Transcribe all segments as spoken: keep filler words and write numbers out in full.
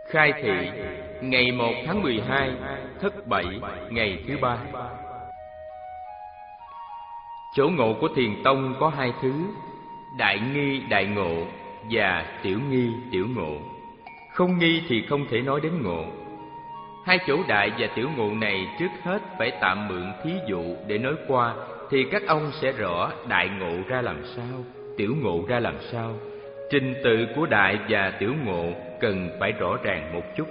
Khai thị ngày một tháng mười hai, Thất Bảy, ngày thứ ba. Chỗ ngộ của Thiền Tông có hai thứ: đại nghi đại ngộ và tiểu nghi tiểu ngộ. Không nghi thì không thể nói đến ngộ. Hai chỗ đại và tiểu ngộ này trước hết phải tạm mượn thí dụ để nói qua, thì các ông sẽ rõ đại ngộ ra làm sao, tiểu ngộ ra làm sao. Trình tự của đại và tiểu ngộ cần phải rõ ràng một chút.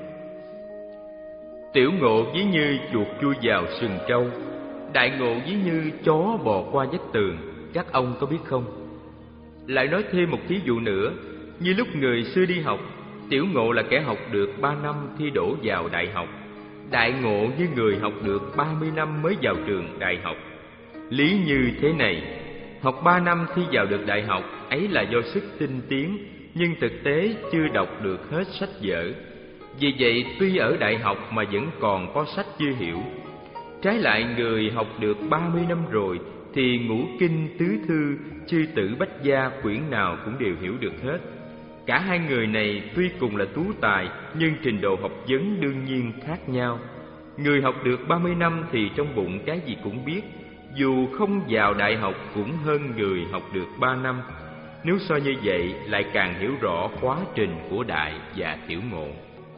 Tiểu ngộ ví như chuột chui vào sừng trâu, đại ngộ ví như chó bò qua vách tường. Các ông có biết không? Lại nói thêm một thí dụ nữa. Như lúc người xưa đi học, tiểu ngộ là kẻ học được ba năm thi đỗ vào đại học, đại ngộ như người học được ba mươi năm mới vào trường đại học. Lý như thế này: học ba năm thi vào được đại học ấy là do sức tinh tiến, nhưng thực tế chưa đọc được hết sách vở. Vì vậy tuy ở đại học mà vẫn còn có sách chưa hiểu. Trái lại người học được ba mươi năm rồi thì ngũ kinh tứ thư, chư tử bách gia quyển nào cũng đều hiểu được hết. Cả hai người này tuy cùng là tú tài, nhưng trình độ học vấn đương nhiên khác nhau. Người học được ba mươi năm thì trong bụng cái gì cũng biết, dù không vào đại học cũng hơn người học được ba năm. Nếu so như vậy lại càng hiểu rõ quá trình của đại và tiểu ngộ.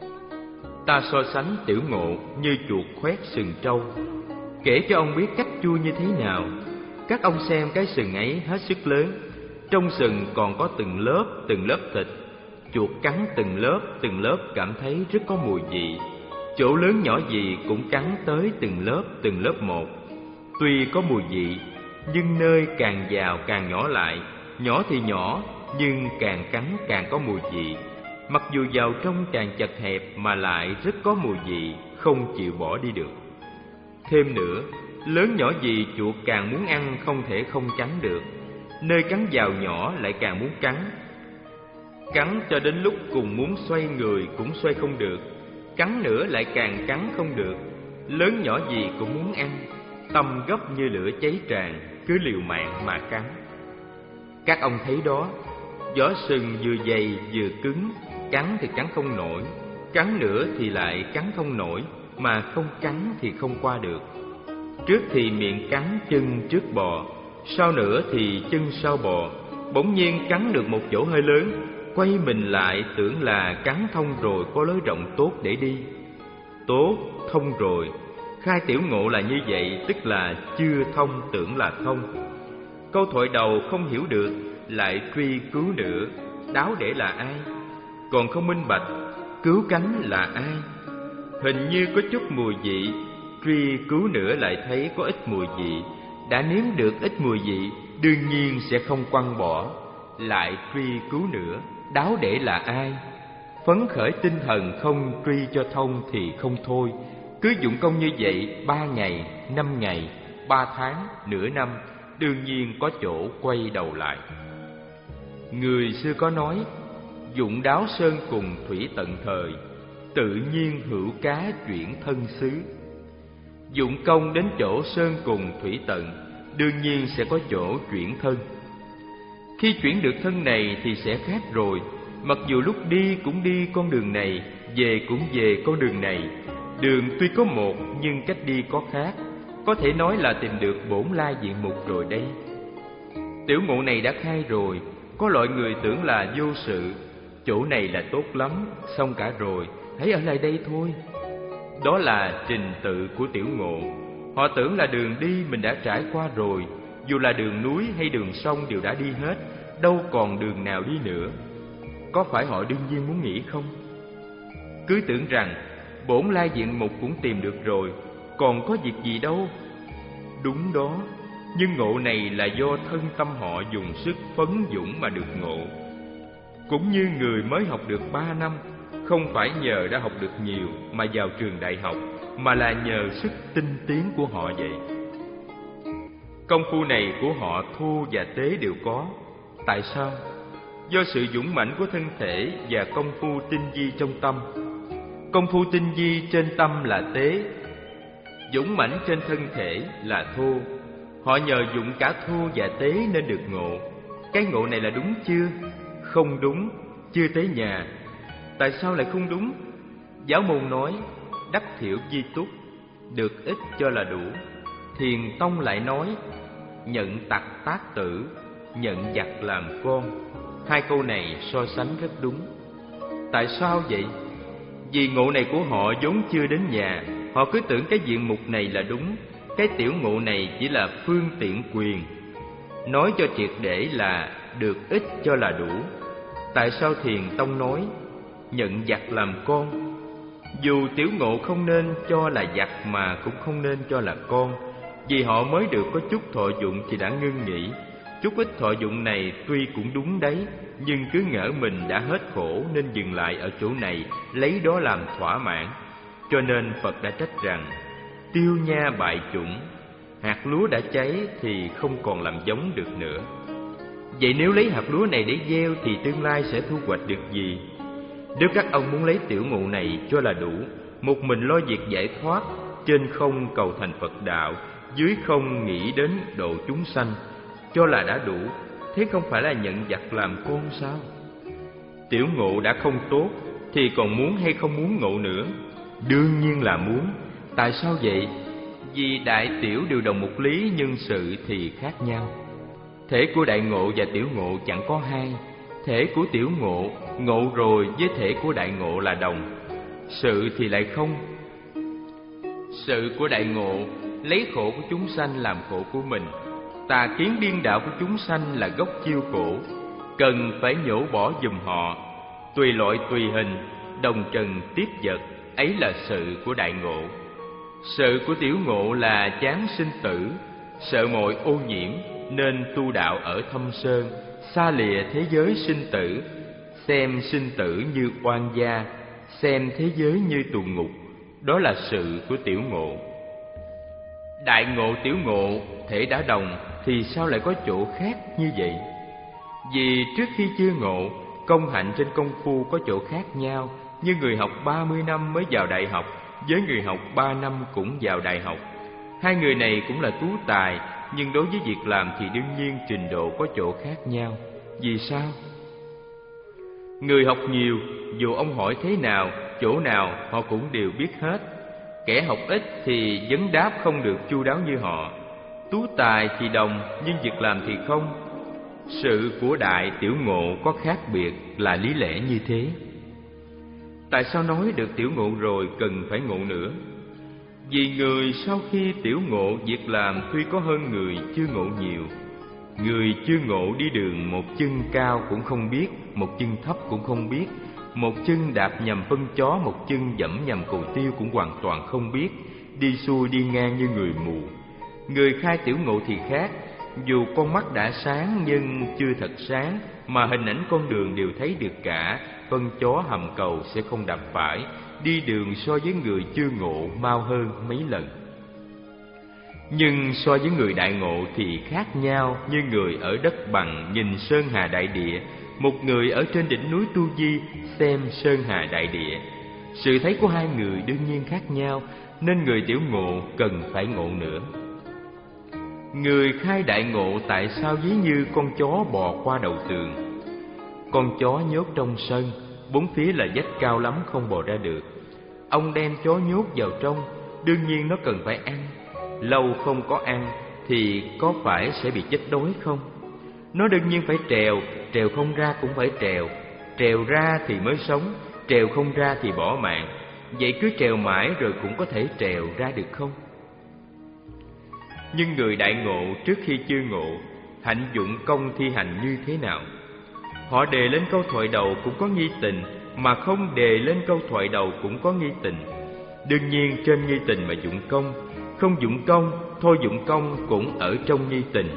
Ta so sánh tiểu ngộ như chuột khoét sừng trâu, kể cho ông biết cách chui như thế nào. Các ông xem cái sừng ấy hết sức lớn, trong sừng còn có từng lớp từng lớp thịt. Chuột cắn từng lớp từng lớp cảm thấy rất có mùi vị. Chỗ lớn nhỏ gì cũng cắn tới từng lớp từng lớp một. Tuy có mùi vị, nhưng nơi càng vào càng nhỏ lại. Nhỏ thì nhỏ, nhưng càng cắn càng có mùi vị. Mặc dù vào trong càng chật hẹp mà lại rất có mùi vị, không chịu bỏ đi được. Thêm nữa, lớn nhỏ gì chuột càng muốn ăn không thể không cắn được. Nơi cắn vào nhỏ lại càng muốn cắn. Cắn cho đến lúc cùng muốn xoay người cũng xoay không được. Cắn nữa lại càng cắn không được. Lớn nhỏ gì cũng muốn ăn, tâm gấp như lửa cháy tràn, cứ liều mạng mà cắn. Các ông thấy đó, vỏ sừng vừa dày vừa cứng, cắn thì cắn không nổi, cắn nữa thì lại cắn không nổi, mà không cắn thì không qua được. Trước thì miệng cắn chân trước bò, sau nữa thì chân sau bò. Bỗng nhiên cắn được một chỗ hơi lớn, quay mình lại tưởng là cắn thông rồi, có lối rộng tốt để đi. Tốt, thông rồi. Khai tiểu ngộ là như vậy, tức là chưa thông tưởng là thông. Câu thoại đầu không hiểu được, lại truy cứu nữa, đáo để là ai? Còn không minh bạch, cứu cánh là ai? Hình như có chút mùi vị, truy cứu nữa lại thấy có ít mùi vị. Đã nếm được ít mùi vị, đương nhiên sẽ không quăng bỏ. Lại truy cứu nữa, đáo để là ai? Phấn khởi tinh thần không truy cho thông thì không thôi. Cứ dụng công như vậy ba ngày, năm ngày, ba tháng, nửa năm, đương nhiên có chỗ quay đầu lại. Người xưa có nói: dụng đáo sơn cùng thủy tận thời, tự nhiên hữu cá chuyển thân xứ. Dụng công đến chỗ sơn cùng thủy tận, đương nhiên sẽ có chỗ chuyển thân. Khi chuyển được thân này thì sẽ khác rồi. Mặc dù lúc đi cũng đi con đường này, về cũng về con đường này. Đường tuy có một nhưng cách đi có khác. Có thể nói là tìm được bổn lai diện mục rồi đây. Tiểu ngộ này đã khai rồi. Có loại người tưởng là vô sự, chỗ này là tốt lắm, xong cả rồi, hãy ở lại đây thôi. Đó là trình tự của tiểu ngộ. Họ tưởng là đường đi mình đã trải qua rồi. Dù là đường núi hay đường sông đều đã đi hết, đâu còn đường nào đi nữa. Có phải họ đương nhiên muốn nghĩ không? Cứ tưởng rằng bổn lai diện mục cũng tìm được rồi, còn có việc gì đâu. Đúng đó, nhưng ngộ này là do thân tâm họ dùng sức phấn dũng mà được ngộ. Cũng như người mới học được ba năm, không phải nhờ đã học được nhiều mà vào trường đại học, mà là nhờ sức tinh tiến của họ vậy. Công phu này của họ thô và tế đều có. Tại sao? Do sự dũng mãnh của thân thể và công phu tinh vi trong tâm. Công phu tinh vi trên tâm là tế, dũng mãnh trên thân thể là thô. Họ nhờ dụng cả thô và tế nên được ngộ. Cái ngộ này là đúng chưa? Không đúng, chưa tới nhà. Tại sao lại không đúng? Giáo môn nói đắc thiểu vi túc, được ít cho là đủ. Thiền tông lại nói nhận tặc tác tử, nhận giặc làm con. Hai câu này so sánh rất đúng. Tại sao vậy? Vì ngộ này của họ vốn chưa đến nhà. Họ cứ tưởng cái diện mục này là đúng, cái tiểu ngộ này chỉ là phương tiện quyền. Nói cho triệt để là được ít cho là đủ. Tại sao Thiền tông nói nhận giặc làm con? Dù tiểu ngộ không nên cho là giặc mà cũng không nên cho là con, vì họ mới được có chút thọ dụng thì đã ngưng nghỉ. Chút ít thọ dụng này tuy cũng đúng đấy, nhưng cứ ngỡ mình đã hết khổ nên dừng lại ở chỗ này, lấy đó làm thỏa mãn. Cho nên Phật đã trách rằng tiêu nha bại chủng, hạt lúa đã cháy thì không còn làm giống được nữa. Vậy nếu lấy hạt lúa này để gieo thì tương lai sẽ thu hoạch được gì? Nếu các ông muốn lấy tiểu ngộ này cho là đủ, một mình lo việc giải thoát, trên không cầu thành Phật đạo, dưới không nghĩ đến độ chúng sanh, cho là đã đủ, thế không phải là nhận giặc làm con sao? Tiểu ngộ đã không tốt thì còn muốn hay không muốn ngộ nữa? Đương nhiên là muốn. Tại sao vậy? Vì đại tiểu đều đồng một lý, nhưng sự thì khác nhau. Thể của đại ngộ và tiểu ngộ chẳng có hai. Thể của tiểu ngộ ngộ rồi với thể của đại ngộ là đồng, sự thì lại không. Sự của đại ngộ lấy khổ của chúng sanh làm khổ của mình. Tà kiến điên đạo của chúng sanh là gốc chiêu khổ, cần phải nhổ bỏ giùm họ. Tùy loại tùy hình, đồng trần tiếp vật, ấy là sự của đại ngộ. Sự của tiểu ngộ là chán sinh tử, sợ mọi ô nhiễm, nên tu đạo ở thâm sơn, xa lìa thế giới sinh tử, xem sinh tử như oan gia, xem thế giới như tù ngục. Đó là sự của tiểu ngộ. Đại ngộ tiểu ngộ thể đã đồng thì sao lại có chỗ khác như vậy? Vì trước khi chưa ngộ, công hạnh trên công phu có chỗ khác nhau. Như người học ba mươi năm mới vào đại học với người học ba năm cũng vào đại học. Hai người này cũng là tú tài, nhưng đối với việc làm thì đương nhiên trình độ có chỗ khác nhau. Vì sao? Người học nhiều, dù ông hỏi thế nào, chỗ nào họ cũng đều biết hết. Kẻ học ít thì vấn đáp không được chu đáo như họ. Tú tài thì đồng, nhưng việc làm thì không. Sự của đại tiểu ngộ có khác biệt là lý lẽ như thế. Tại sao nói được tiểu ngộ rồi cần phải ngộ nữa? Vì người sau khi tiểu ngộ việc làm tuy có hơn người chưa ngộ nhiều. Người chưa ngộ đi đường một chân cao cũng không biết, một chân thấp cũng không biết, một chân đạp nhầm phân chó, một chân dẫm nhầm cầu tiêu cũng hoàn toàn không biết, đi xuôi đi ngang như người mù. Người khai tiểu ngộ thì khác, dù con mắt đã sáng nhưng chưa thật sáng, mà hình ảnh con đường đều thấy được cả, phân chó hầm cầu sẽ không đạp phải, đi đường so với người chưa ngộ mau hơn mấy lần. Nhưng so với người đại ngộ thì khác nhau, như người ở đất bằng nhìn sơn hà đại địa, một người ở trên đỉnh núi Tu Di xem sơn hà đại địa. Sự thấy của hai người đương nhiên khác nhau, nên người tiểu ngộ cần phải ngộ nữa. Người khai đại ngộ tại sao ví như con chó bò qua đầu tường? Con chó nhốt trong sân, bốn phía là vách cao lắm không bò ra được. Ông đem chó nhốt vào trong, đương nhiên nó cần phải ăn. Lâu không có ăn thì có phải sẽ bị chết đói không? Nó đương nhiên phải trèo, trèo không ra cũng phải trèo. Trèo ra thì mới sống, trèo không ra thì bỏ mạng. Vậy cứ trèo mãi rồi cũng có thể trèo ra được không? Nhưng người đại ngộ trước khi chưa ngộ, hạnh dụng công thi hành như thế nào? Họ đề lên câu thoại đầu cũng có nghi tình, mà không đề lên câu thoại đầu cũng có nghi tình. Đương nhiên trên nghi tình mà dụng công, không dụng công, thôi dụng công cũng ở trong nghi tình.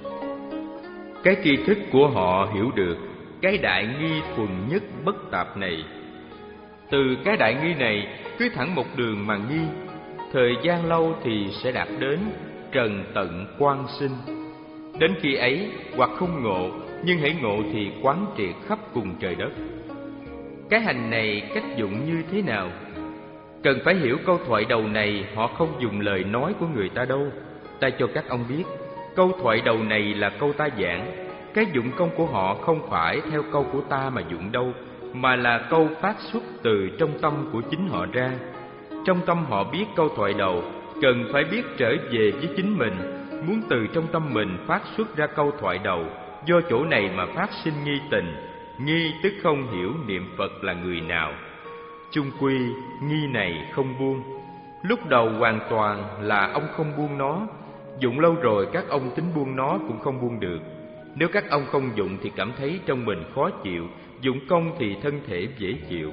Cái tri thức của họ hiểu được cái đại nghi thuần nhất bất tạp này. Từ cái đại nghi này cứ thẳng một đường mà nghi, thời gian lâu thì sẽ đạt đến trần tận quang sinh. Đến khi ấy hoặc không ngộ, nhưng hãy ngộ thì quán triệt khắp cùng trời đất. Cái hành này cách dụng như thế nào? Cần phải hiểu câu thoại đầu này, họ không dùng lời nói của người ta đâu. Ta cho các ông biết, câu thoại đầu này là câu ta giảng. Cái dụng công của họ không phải theo câu của ta mà dụng đâu, mà là câu phát xuất từ trong tâm của chính họ ra. Trong tâm họ biết câu thoại đầu, cần phải biết trở về với chính mình, muốn từ trong tâm mình phát xuất ra câu thoại đầu. Do chỗ này mà phát sinh nghi tình, nghi tức không hiểu niệm Phật là người nào. Chung quy, nghi này không buông. Lúc đầu hoàn toàn là ông không buông nó, dụng lâu rồi các ông tính buông nó cũng không buông được. Nếu các ông không dụng thì cảm thấy trong mình khó chịu, dụng công thì thân thể dễ chịu.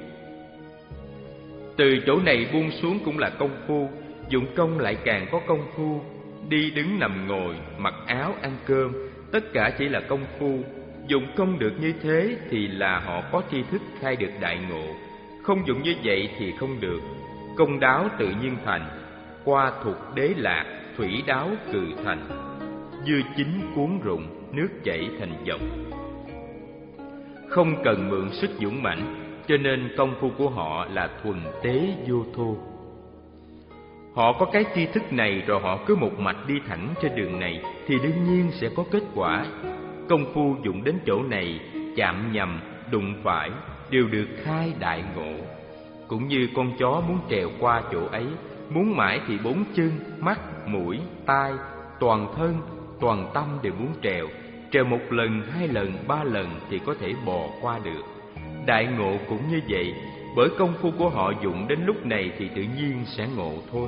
Từ chỗ này buông xuống cũng là công phu, dụng công lại càng có công phu. Đi đứng nằm ngồi, mặc áo ăn cơm, tất cả chỉ là công phu. Dụng công được như thế thì là họ có tri thức khai được đại ngộ. Không dụng như vậy thì không được. Công đáo tự nhiên thành, qua thuộc đế lạc, thủy đáo cừ thành. Dưa chín cuốn rụng, nước chảy thành dòng. Không cần mượn sức dũng mãnh, cho nên công phu của họ là thuần tế vô thô. Họ có cái tri thức này rồi họ cứ một mạch đi thẳng trên đường này thì đương nhiên sẽ có kết quả. Công phu dụng đến chỗ này, chạm nhầm, đụng phải đều được khai đại ngộ. Cũng như con chó muốn trèo qua chỗ ấy, muốn mãi thì bốn chân, mắt, mũi, tai, toàn thân, toàn tâm đều muốn trèo. Trèo một lần, hai lần, ba lần thì có thể bò qua được. Đại ngộ cũng như vậy, bởi công phu của họ dụng đến lúc này thì tự nhiên sẽ ngộ thôi.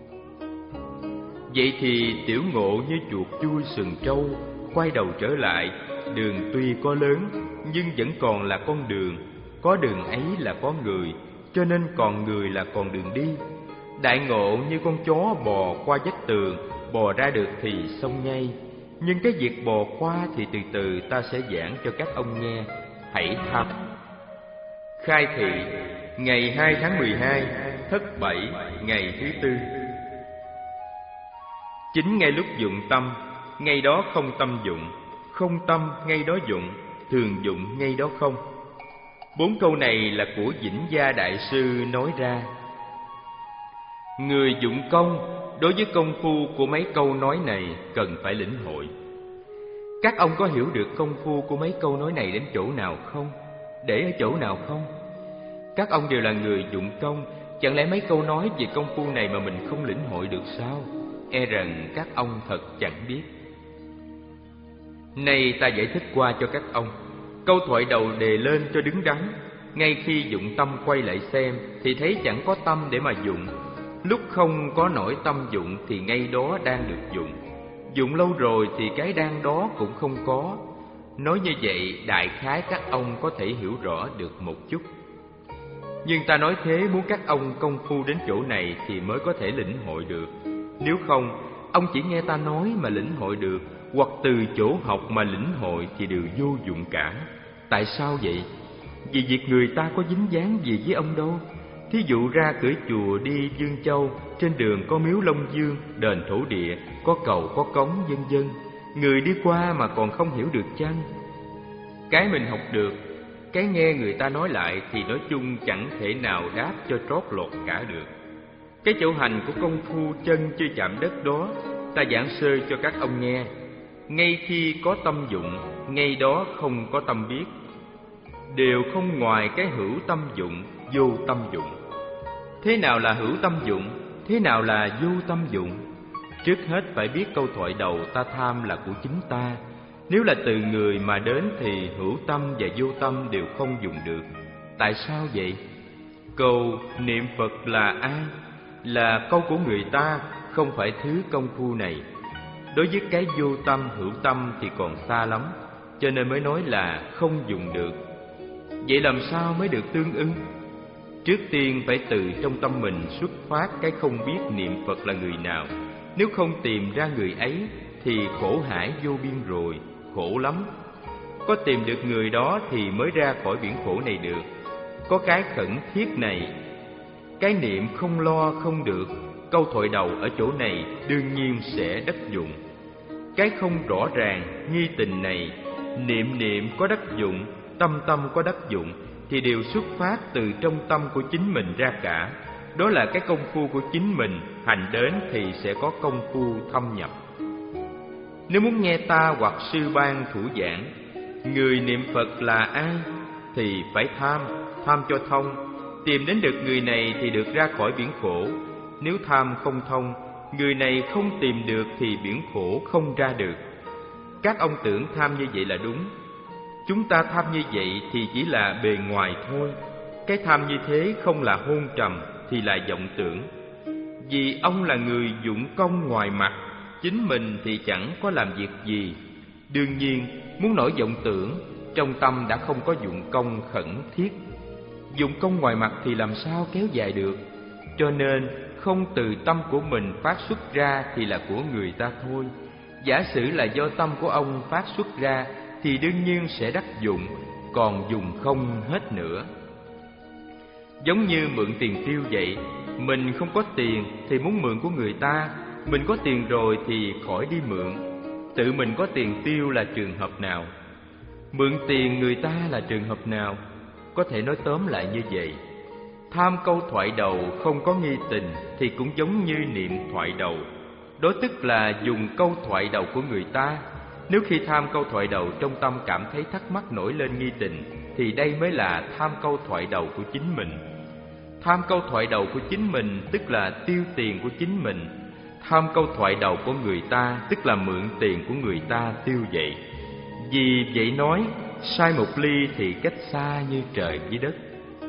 Vậy thì tiểu ngộ như chuột chui sừng trâu, quay đầu trở lại. Đường tuy có lớn nhưng vẫn còn là con đường, có đường ấy là có người, cho nên còn người là còn đường đi. Đại ngộ như con chó bò qua vách tường, bò ra được thì xong ngay. Nhưng cái việc bò qua thì từ từ ta sẽ giảng cho các ông nghe. Hãy tham. Khai thị ngày hai tháng mười hai, thất bảy, ngày thứ tư. Chính ngay lúc dụng tâm, ngay đó không tâm dụng. Không tâm, ngay đó dụng. Thường dụng, ngay đó không. Bốn câu này là của Vĩnh Gia Đại Sư nói ra. Người dụng công, đối với công phu của mấy câu nói này cần phải lĩnh hội. Các ông có hiểu được công phu của mấy câu nói này đến chỗ nào không? Để ở chỗ nào không? Các ông đều là người dụng công, chẳng lẽ mấy câu nói về công phu này mà mình không lĩnh hội được sao? E rằng các ông thật chẳng biết. Nay ta giải thích qua cho các ông. Câu thoại đầu đề lên cho đứng đắn. Ngay khi dụng tâm quay lại xem thì thấy chẳng có tâm để mà dụng. Lúc không có nổi tâm dụng thì ngay đó đang được dụng. Dụng lâu rồi thì cái đang đó cũng không có. Nói như vậy đại khái các ông có thể hiểu rõ được một chút. Nhưng ta nói thế muốn các ông công phu đến chỗ này thì mới có thể lĩnh hội được. Nếu không, ông chỉ nghe ta nói mà lĩnh hội được, hoặc từ chỗ học mà lĩnh hội thì đều vô dụng cả. Tại sao vậy? Vì việc người ta có dính dáng gì với ông đâu. Thí dụ ra cửa chùa đi Dương Châu, trên đường có miếu Long Dương, đền thổ địa, có cầu có cống vân vân. Người đi qua mà còn không hiểu được chăng? Cái mình học được, cái nghe người ta nói lại thì nói chung chẳng thể nào đáp cho trót lọt cả được. Cái chỗ hành của công phu chân chưa chạm đất đó, ta giảng sơ cho các ông nghe. Ngay khi có tâm dụng, ngay đó không có tâm biết. Đều không ngoài cái hữu tâm dụng, vô tâm dụng. Thế nào là hữu tâm dụng? Thế nào là vô tâm dụng? Trước hết phải biết câu thoại đầu ta tham là của chính ta. Nếu là từ người mà đến thì hữu tâm và vô tâm đều không dùng được. Tại sao vậy? Câu niệm Phật là ai? Là câu của người ta, không phải thứ công phu này. Đối với cái vô tâm, hữu tâm thì còn xa lắm, cho nên mới nói là không dùng được. Vậy làm sao mới được tương ưng? Trước tiên phải từ trong tâm mình xuất phát cái không biết niệm Phật là người nào. Nếu không tìm ra người ấy thì khổ hải vô biên rồi, khổ lắm. Có tìm được người đó thì mới ra khỏi biển khổ này được. Có cái khẩn thiết này, cái niệm không lo không được. Câu thoại đầu ở chỗ này đương nhiên sẽ đắc dụng. Cái không rõ ràng, nghi tình này, niệm niệm có đắc dụng, tâm tâm có đắc dụng thì đều xuất phát từ trong tâm của chính mình ra cả. Đó là cái công phu của chính mình, hành đến thì sẽ có công phu thâm nhập. Nếu muốn nghe ta hoặc sư ban thủ giảng, người niệm Phật là ai? thì phải tham, tham cho thông. Tìm đến được người này thì được ra khỏi biển khổ. Nếu tham không thông, người này không tìm được thì biển khổ không ra được. Các ông tưởng tham như vậy là đúng. Chúng ta tham như vậy thì chỉ là bề ngoài thôi. Cái tham như thế không là hôn trầm thì là vọng tưởng. Vì ông là người dụng công ngoài mặt, chính mình thì chẳng có làm việc gì. Đương nhiên, muốn nổi vọng tưởng, trong tâm đã không có dụng công khẩn thiết. Dụng công ngoài mặt thì làm sao kéo dài được. Cho nên, không từ tâm của mình phát xuất ra thì là của người ta thôi. Giả sử là do tâm của ông phát xuất ra thì đương nhiên sẽ đắc dụng, còn dùng không hết nữa. Giống như mượn tiền tiêu vậy, mình không có tiền thì muốn mượn của người ta, mình có tiền rồi thì khỏi đi mượn. Tự mình có tiền tiêu là trường hợp nào? Mượn tiền người ta là trường hợp nào? Có thể nói tóm lại như vậy. Tham câu thoại đầu không có nghi tình thì cũng giống như niệm thoại đầu. Đó tức là dùng câu thoại đầu của người ta. Nếu khi tham câu thoại đầu trong tâm cảm thấy thắc mắc nổi lên nghi tình thì đây mới là tham câu thoại đầu của chính mình. Tham câu thoại đầu của chính mình tức là tiêu tiền của chính mình. Tham câu thoại đầu của người ta tức là mượn tiền của người ta tiêu vậy. Vì vậy nói, sai một ly thì cách xa như trời với đất.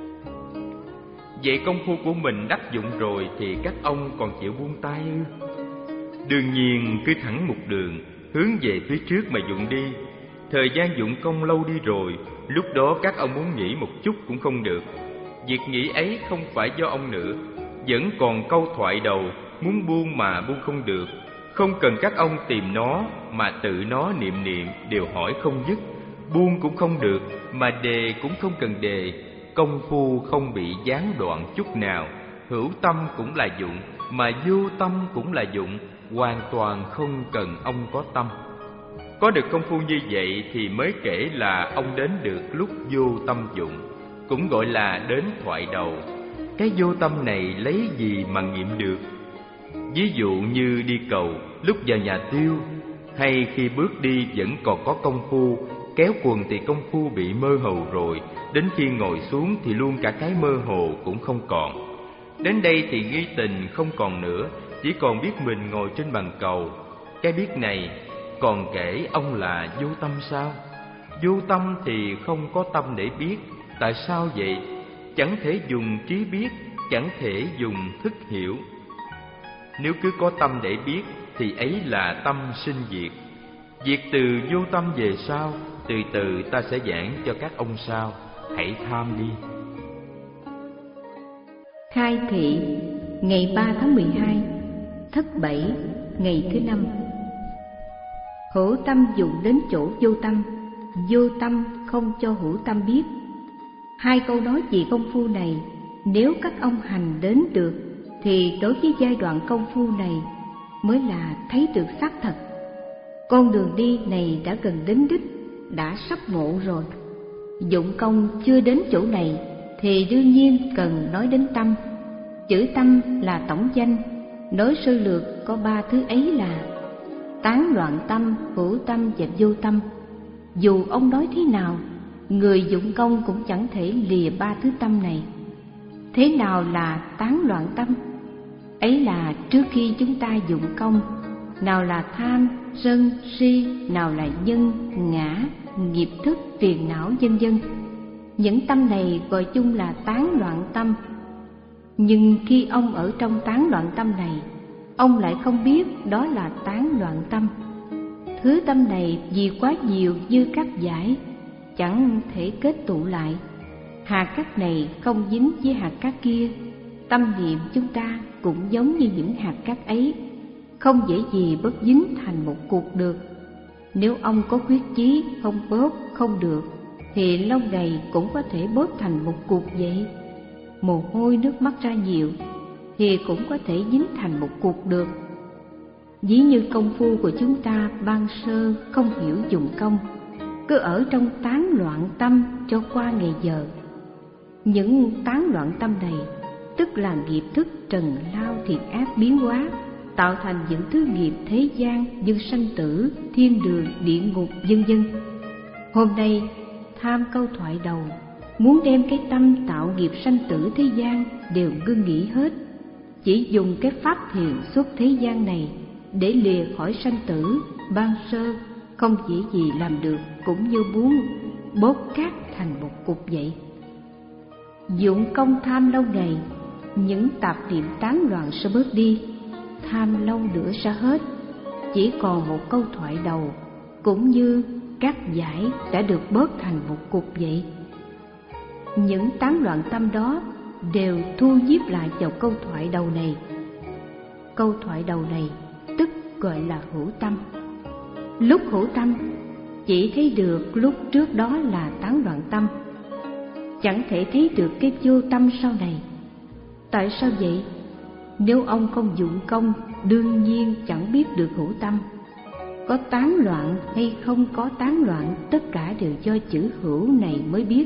Vậy công phu của mình đắc dụng rồi thì các ông còn chịu buông tay ư? Đương nhiên cứ thẳng một đường, hướng về phía trước mà dụng đi. Thời gian dụng công lâu đi rồi, lúc đó các ông muốn nghỉ một chút cũng không được. Việc nghỉ ấy không phải do ông nữa. Vẫn còn câu thoại đầu, muốn buông mà buông không được. Không cần các ông tìm nó, mà tự nó niệm niệm đều hỏi không dứt. Buông cũng không được, mà đề cũng không cần đề. Công phu không bị gián đoạn chút nào. Hữu tâm cũng là dụng, mà vô tâm cũng là dụng. Hoàn toàn không cần ông có tâm. Có được công phu như vậy thì mới kể là ông đến được lúc vô tâm dụng, cũng gọi là đến thoại đầu. Cái vô tâm này lấy gì mà nghiệm được? Ví dụ như đi cầu, lúc vào nhà tiêu, hay khi bước đi vẫn còn có công phu, kéo quần thì công phu bị mơ hồ rồi, đến khi ngồi xuống thì luôn cả cái mơ hồ cũng không còn. Đến đây thì nghi tình không còn nữa, chỉ còn biết mình ngồi trên bàn cầu. Cái biết này còn kể ông là vô tâm sao? Vô tâm thì không có tâm để biết. Tại sao vậy? Chẳng thể dùng trí biết, chẳng thể dùng thức hiểu. Nếu cứ có tâm để biết thì ấy là tâm sinh diệt. Diệt từ vô tâm về sau, từ từ ta sẽ giảng cho các ông sau. Hãy tham đi. Khai thị ngày ba tháng mười hai, thất bảy, ngày thứ năm. Hữu tâm dùng đến chỗ vô tâm, vô tâm không cho hữu tâm biết. Hai câu nói về công phu này, nếu các ông hành đến được thì đối với giai đoạn công phu này mới là thấy được xác thật. Con đường đi này đã gần đến đích, đã sắp ngộ rồi. Dụng công chưa đến chỗ này thì đương nhiên cần nói đến tâm. Chữ tâm là tổng danh, nói sơ lược có ba thứ ấy là tán loạn tâm, hữu tâm và vô tâm. Dù ông nói thế nào, người dụng công cũng chẳng thể lìa ba thứ tâm này. Thế nào là tán loạn tâm? Ấy là trước khi chúng ta dụng công, nào là tham, sân, si, nào là nhân, ngã, nghiệp thức, phiền não, vân vân. Những tâm này gọi chung là tán loạn tâm. Nhưng khi ông ở trong tán loạn tâm này, ông lại không biết đó là tán loạn tâm. Thứ tâm này vì quá nhiều như cát giải, chẳng thể kết tụ lại. Hạt cát này không dính với hạt cát kia. Tâm niệm chúng ta cũng giống như những hạt cát ấy, không dễ gì bóp dính thành một cục được. Nếu ông có quyết chí không bóp không được, thì lâu ngày cũng có thể bóp thành một cục vậy. Mồ hôi nước mắt ra nhiều, thì cũng có thể dính thành một cục được. Ví như công phu của chúng ta ban sơ không hiểu dụng công, cứ ở trong tán loạn tâm cho qua ngày giờ. Những tán loạn tâm này tức là nghiệp thức trần lao thiện ác biến hóa, tạo thành những thứ nghiệp thế gian như sanh tử, thiên đường, địa ngục, vân vân. Hôm nay tham câu thoại đầu muốn đem cái tâm tạo nghiệp sanh tử thế gian đều ngưng nghỉ hết, chỉ dùng cái pháp thiền xuất thế gian này để lìa khỏi sanh tử ban sơ, không dễ gì làm được, cũng như muốn bóp cát thành một cục vậy. Dụng công tham lâu ngày, những tạp niệm tán loạn sẽ bớt đi, tham lâu nữa sẽ hết, chỉ còn một câu thoại đầu, cũng như cát giải đã được bớt thành một cục vậy. Những tán loạn tâm đó đều thu nhiếp lại vào câu thoại đầu này. Câu thoại đầu này tức gọi là hữu tâm. Lúc hữu tâm chỉ thấy được lúc trước đó là tán loạn tâm, chẳng thể thấy được cái vô tâm sau này. Tại sao vậy? Nếu ông không dụng công, đương nhiên chẳng biết được hữu tâm. Có tán loạn hay không có tán loạn, tất cả đều do chữ hữu này mới biết.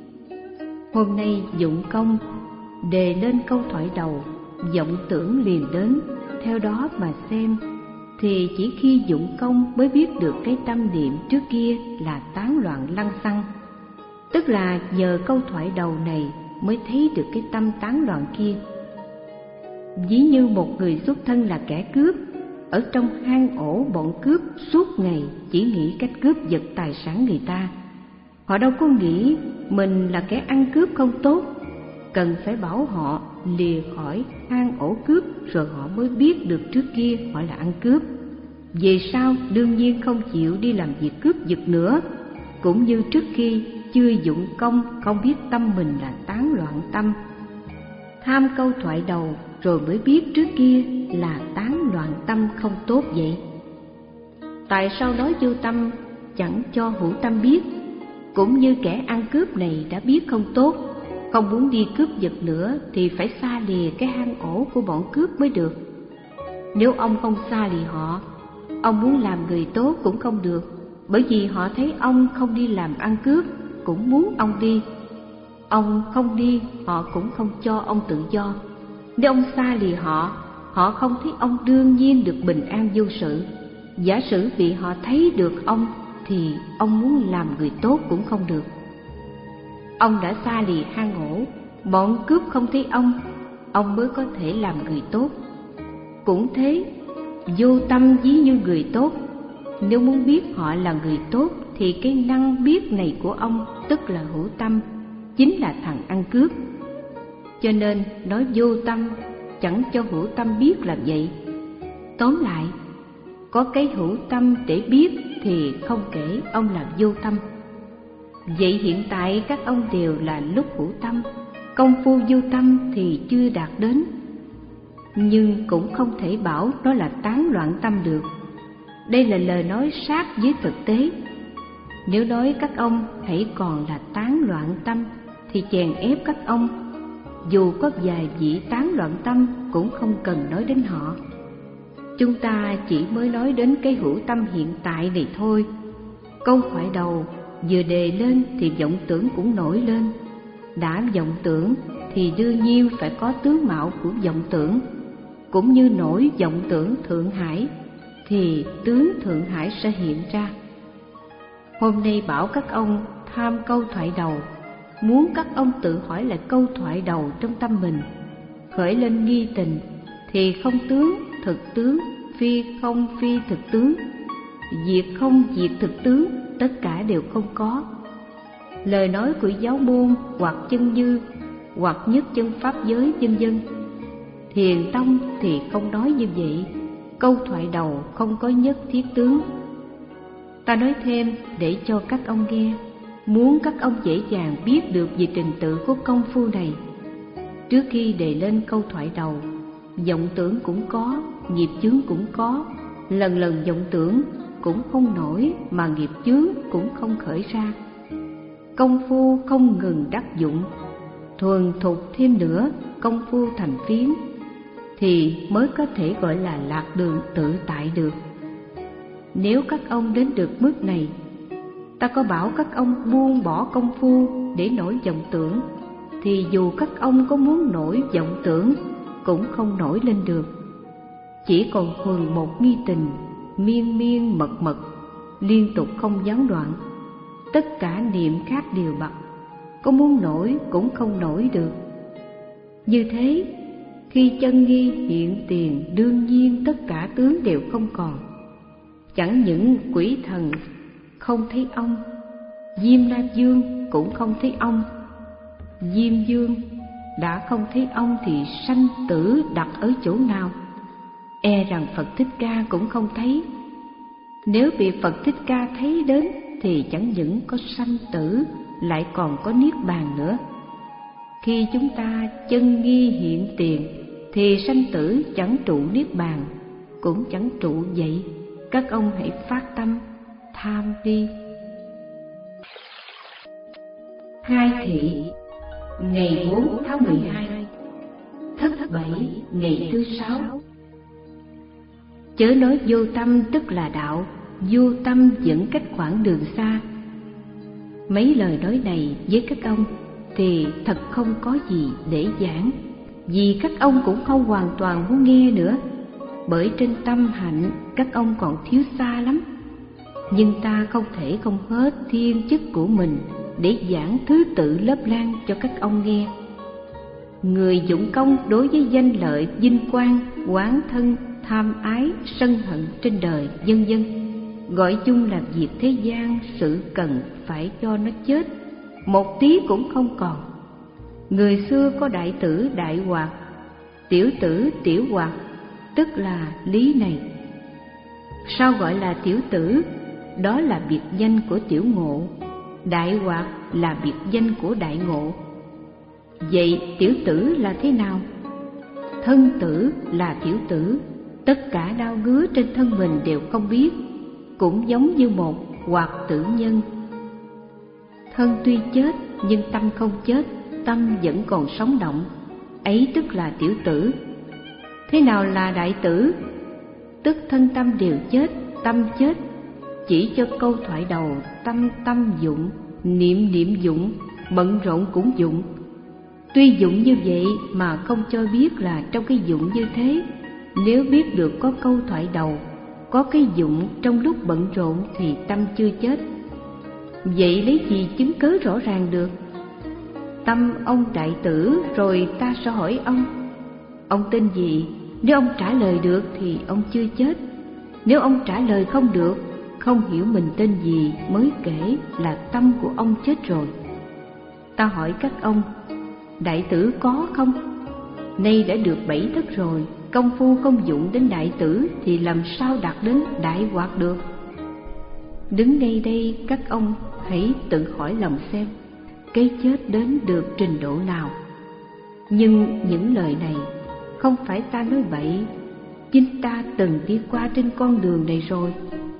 Hôm nay dụng công, đề lên câu thoại đầu, vọng tưởng liền đến, theo đó mà xem, thì chỉ khi dụng công mới biết được cái tâm niệm trước kia là tán loạn lăng xăng. Tức là nhờ câu thoại đầu này mới thấy được cái tâm tán loạn kia. Ví như một người xuất thân là kẻ cướp, ở trong hang ổ bọn cướp suốt ngày chỉ nghĩ cách cướp giật tài sản người ta. Họ đâu có nghĩ mình là kẻ ăn cướp không tốt, cần phải bảo họ lìa khỏi hang ổ cướp, rồi họ mới biết được trước kia họ là ăn cướp. Về sau đương nhiên không chịu đi làm việc cướp giật nữa, cũng như trước khi chưa dụng công không biết tâm mình là tán loạn tâm. Tham câu thoại đầu rồi mới biết trước kia là tán loạn tâm không tốt vậy. Tại sao nói vô tâm chẳng cho hữu tâm biết? Cũng như kẻ ăn cướp này đã biết không tốt, không muốn đi cướp giật nữa thì phải xa lìa cái hang ổ của bọn cướp mới được. Nếu ông không xa lìa họ, ông muốn làm người tốt cũng không được, bởi vì họ thấy ông không đi làm ăn cướp cũng muốn ông đi. Ông không đi, họ cũng không cho ông tự do. Nếu ông xa lìa họ, họ không thấy ông đương nhiên được bình an vô sự. Giả sử bị họ thấy được ông, thì ông muốn làm người tốt cũng không được. Ông đã xa lìa hang ổ, bọn cướp không thấy ông, ông mới có thể làm người tốt. Cũng thế, vô tâm ví như người tốt. Nếu muốn biết họ là người tốt, thì cái năng biết này của ông, tức là hữu tâm, chính là thằng ăn cướp. Cho nên nói vô tâm chẳng cho hữu tâm biết là vậy. Tóm lại, có cái hữu tâm để biết thì không kể ông là vô tâm. Vậy hiện tại các ông đều là lúc hữu tâm, công phu vô tâm thì chưa đạt đến. Nhưng cũng không thể bảo đó là tán loạn tâm được. Đây là lời nói sát với thực tế. Nếu nói các ông hãy còn là tán loạn tâm thì chèn ép các ông. Dù có vài vị tán loạn tâm cũng không cần nói đến họ. Chúng ta chỉ mới nói đến cái hữu tâm hiện tại này thôi. Câu thoại đầu vừa đề lên thì vọng tưởng cũng nổi lên. Đã vọng tưởng thì đương nhiên phải có tướng mạo của vọng tưởng. Cũng như nổi vọng tưởng Thượng Hải thì tướng Thượng Hải sẽ hiện ra. Hôm nay bảo các ông tham câu thoại đầu, muốn các ông tự hỏi lại câu thoại đầu trong tâm mình. Khởi lên nghi tình thì không tướng, thực tướng, phi không phi thực tướng, diệt không diệt thực tướng, tất cả đều không có. Lời nói của giáo môn hoặc chân như, hoặc nhất chân pháp giới vân vân. Thiền tông thì không nói như vậy, câu thoại đầu không có nhất thiết tướng. Ta nói thêm để cho các ông nghe, muốn các ông dễ dàng biết được về trình tự của công phu này. Trước khi đề lên câu thoại đầu, vọng tưởng cũng có, nghiệp chướng cũng có. Lần lần vọng tưởng cũng không nổi mà nghiệp chướng cũng không khởi ra. Công phu không ngừng đắc dụng, thuần thục thêm nữa công phu thành phiến, thì mới có thể gọi là lạc đường tự tại được. Nếu các ông đến được mức này, ta có bảo các ông buông bỏ công phu để nổi vọng tưởng, thì dù các ông có muốn nổi vọng tưởng cũng không nổi lên được. Chỉ còn thuần một nghi tình, miên miên mật mật, liên tục không gián đoạn. Tất cả niệm khác đều bặt, có muốn nổi cũng không nổi được. Như thế, khi chân nghi hiện tiền, đương nhiên tất cả tướng đều không còn. Chẳng những quỷ thần không thấy ông, Diêm La Dương cũng không thấy ông. Diêm Dương đã không thấy ông thì sanh tử đặt ở chỗ nào? E rằng Phật Thích Ca cũng không thấy. Nếu bị Phật Thích Ca thấy đến thì chẳng những có sanh tử, lại còn có niết bàn nữa. Khi chúng ta chân nghi hiện tiền thì sanh tử chẳng trụ niết bàn, cũng chẳng trụ vậy. Các ông hãy phát tâm tham đi. Khai thị ngày bốn tháng mười hai, thất bảy ngày thứ sáu. Chớ nói vô tâm tức là đạo, vô tâm dẫn cách khoảng đường xa. Mấy lời nói này với các ông thì thật không có gì để giảng, vì các ông cũng không hoàn toàn muốn nghe nữa, bởi trên tâm hạnh các ông còn thiếu xa lắm. Nhưng ta không thể không hết thiên chức của mình để giảng thứ tự lớp lang cho các ông nghe. Người dụng công đối với danh lợi, vinh quang, oán thân, tham ái, sân hận trên đời, vân vân, gọi chung là việc thế gian, sự cần phải cho nó chết, một tí cũng không còn. Người xưa có đại tử đại hoạt, tiểu tử tiểu hoạt, tức là lý này. Sao gọi là tiểu tử? Đó là biệt danh của tiểu ngộ. Đại hoạt là biệt danh của đại ngộ. Vậy tiểu tử là thế nào? Thân tử là tiểu tử, tất cả đau ngứa trên thân mình đều không biết, cũng giống như một hoạt tử nhân. Thân tuy chết nhưng tâm không chết, tâm vẫn còn sống động, ấy tức là tiểu tử. Thế nào là đại tử? Tức thân tâm đều chết, tâm chết, chỉ cho câu thoại đầu tâm tâm dụng, niệm niệm dụng, bận rộn cũng dụng. Tuy dụng như vậy mà không cho biết là trong cái dụng như thế, nếu biết được có câu thoại đầu, có cái dụng trong lúc bận rộn thì tâm chưa chết. Vậy lấy gì chứng cớ rõ ràng được? Tâm ông đại tử rồi ta sẽ hỏi ông, ông tên gì? Nếu ông trả lời được thì ông chưa chết. Nếu ông trả lời không được, không hiểu mình tên gì mới kể là tâm của ông chết rồi. Ta hỏi các ông, đại tử có không? Nay đã được bảy thất rồi, công phu không dụng đến đại tử thì làm sao đạt đến đại hoạt được? Đứng ngay đây các ông hãy tự hỏi lòng xem, cái chết đến được trình độ nào? Nhưng những lời này không phải ta nói bậy, chính ta từng đi qua trên con đường này rồi.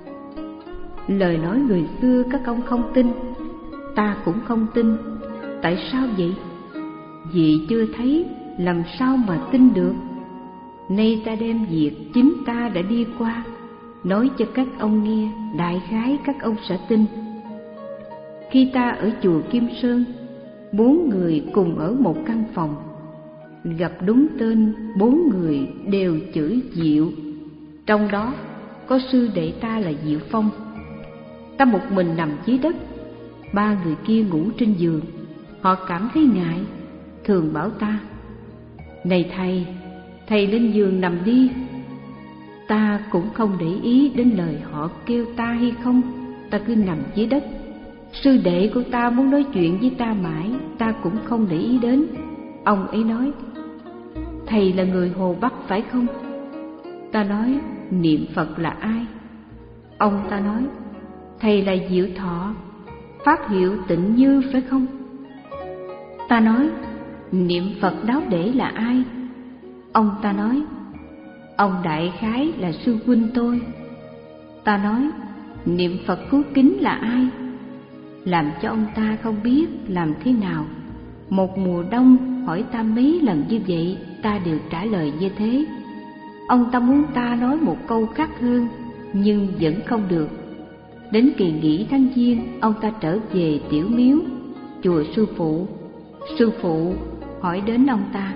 Lời nói người xưa các ông không tin, ta cũng không tin. Tại sao vậy? Vì chưa thấy, làm sao mà tin được? Nay ta đem việc chính ta đã đi qua nói cho các ông nghe, đại khái các ông sẽ tin. Khi ta ở chùa Kim Sơn, bốn người cùng ở một căn phòng, gặp đúng tên bốn người đều chữ Diệu. Trong đó có sư đệ ta là Diệu Phong. Ta một mình nằm dưới đất, ba người kia ngủ trên giường. Họ cảm thấy ngại, thường bảo ta, này thầy, thầy lên giường nằm đi. Ta cũng không để ý đến lời họ kêu ta hay không, ta cứ nằm dưới đất. Sư đệ của ta muốn nói chuyện với ta mãi, ta cũng không để ý đến. Ông ấy nói, thầy là người Hồ Bắc phải không? Ta nói, niệm Phật là ai? Ông ta nói, thầy là Diệu Thọ, pháp hiệu Tịnh Như phải không? Ta nói, niệm Phật Đáo Để là ai? Ông ta nói, ông đại khái là sư huynh tôi. Ta nói, niệm Phật Cứu Kính là ai? Làm cho ông ta không biết làm thế nào. Một mùa đông hỏi ta mấy lần như vậy, ta đều trả lời như thế. Ông ta muốn ta nói một câu khác hơn, nhưng vẫn không được. Đến kỳ nghỉ tháng Giêng, ông ta trở về Tiểu Miếu, chùa sư phụ. Sư phụ hỏi đến ông ta,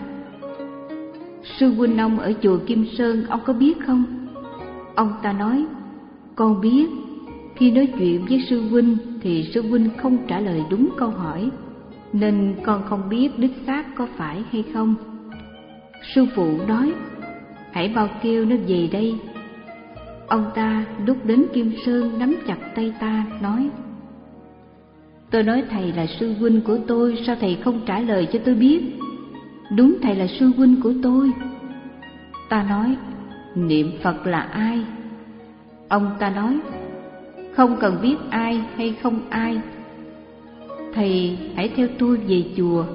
sư huynh ông ở chùa Kim Sơn ông có biết không? Ông ta nói, con biết. Khi nói chuyện với sư huynh thì sư huynh không trả lời đúng câu hỏi. nên con không biết đích xác có phải hay không. Sư phụ nói, hãy bao kêu nó về đây. Ông ta lúc đến Kim Sơn nắm chặt tay ta nói, tôi nói thầy là sư huynh của tôi, sao thầy không trả lời cho tôi biết? Đúng, thầy là sư huynh của tôi. Ta nói, niệm Phật là ai? Ông ta nói, không cần biết ai hay không ai, thầy hãy theo tôi về chùa.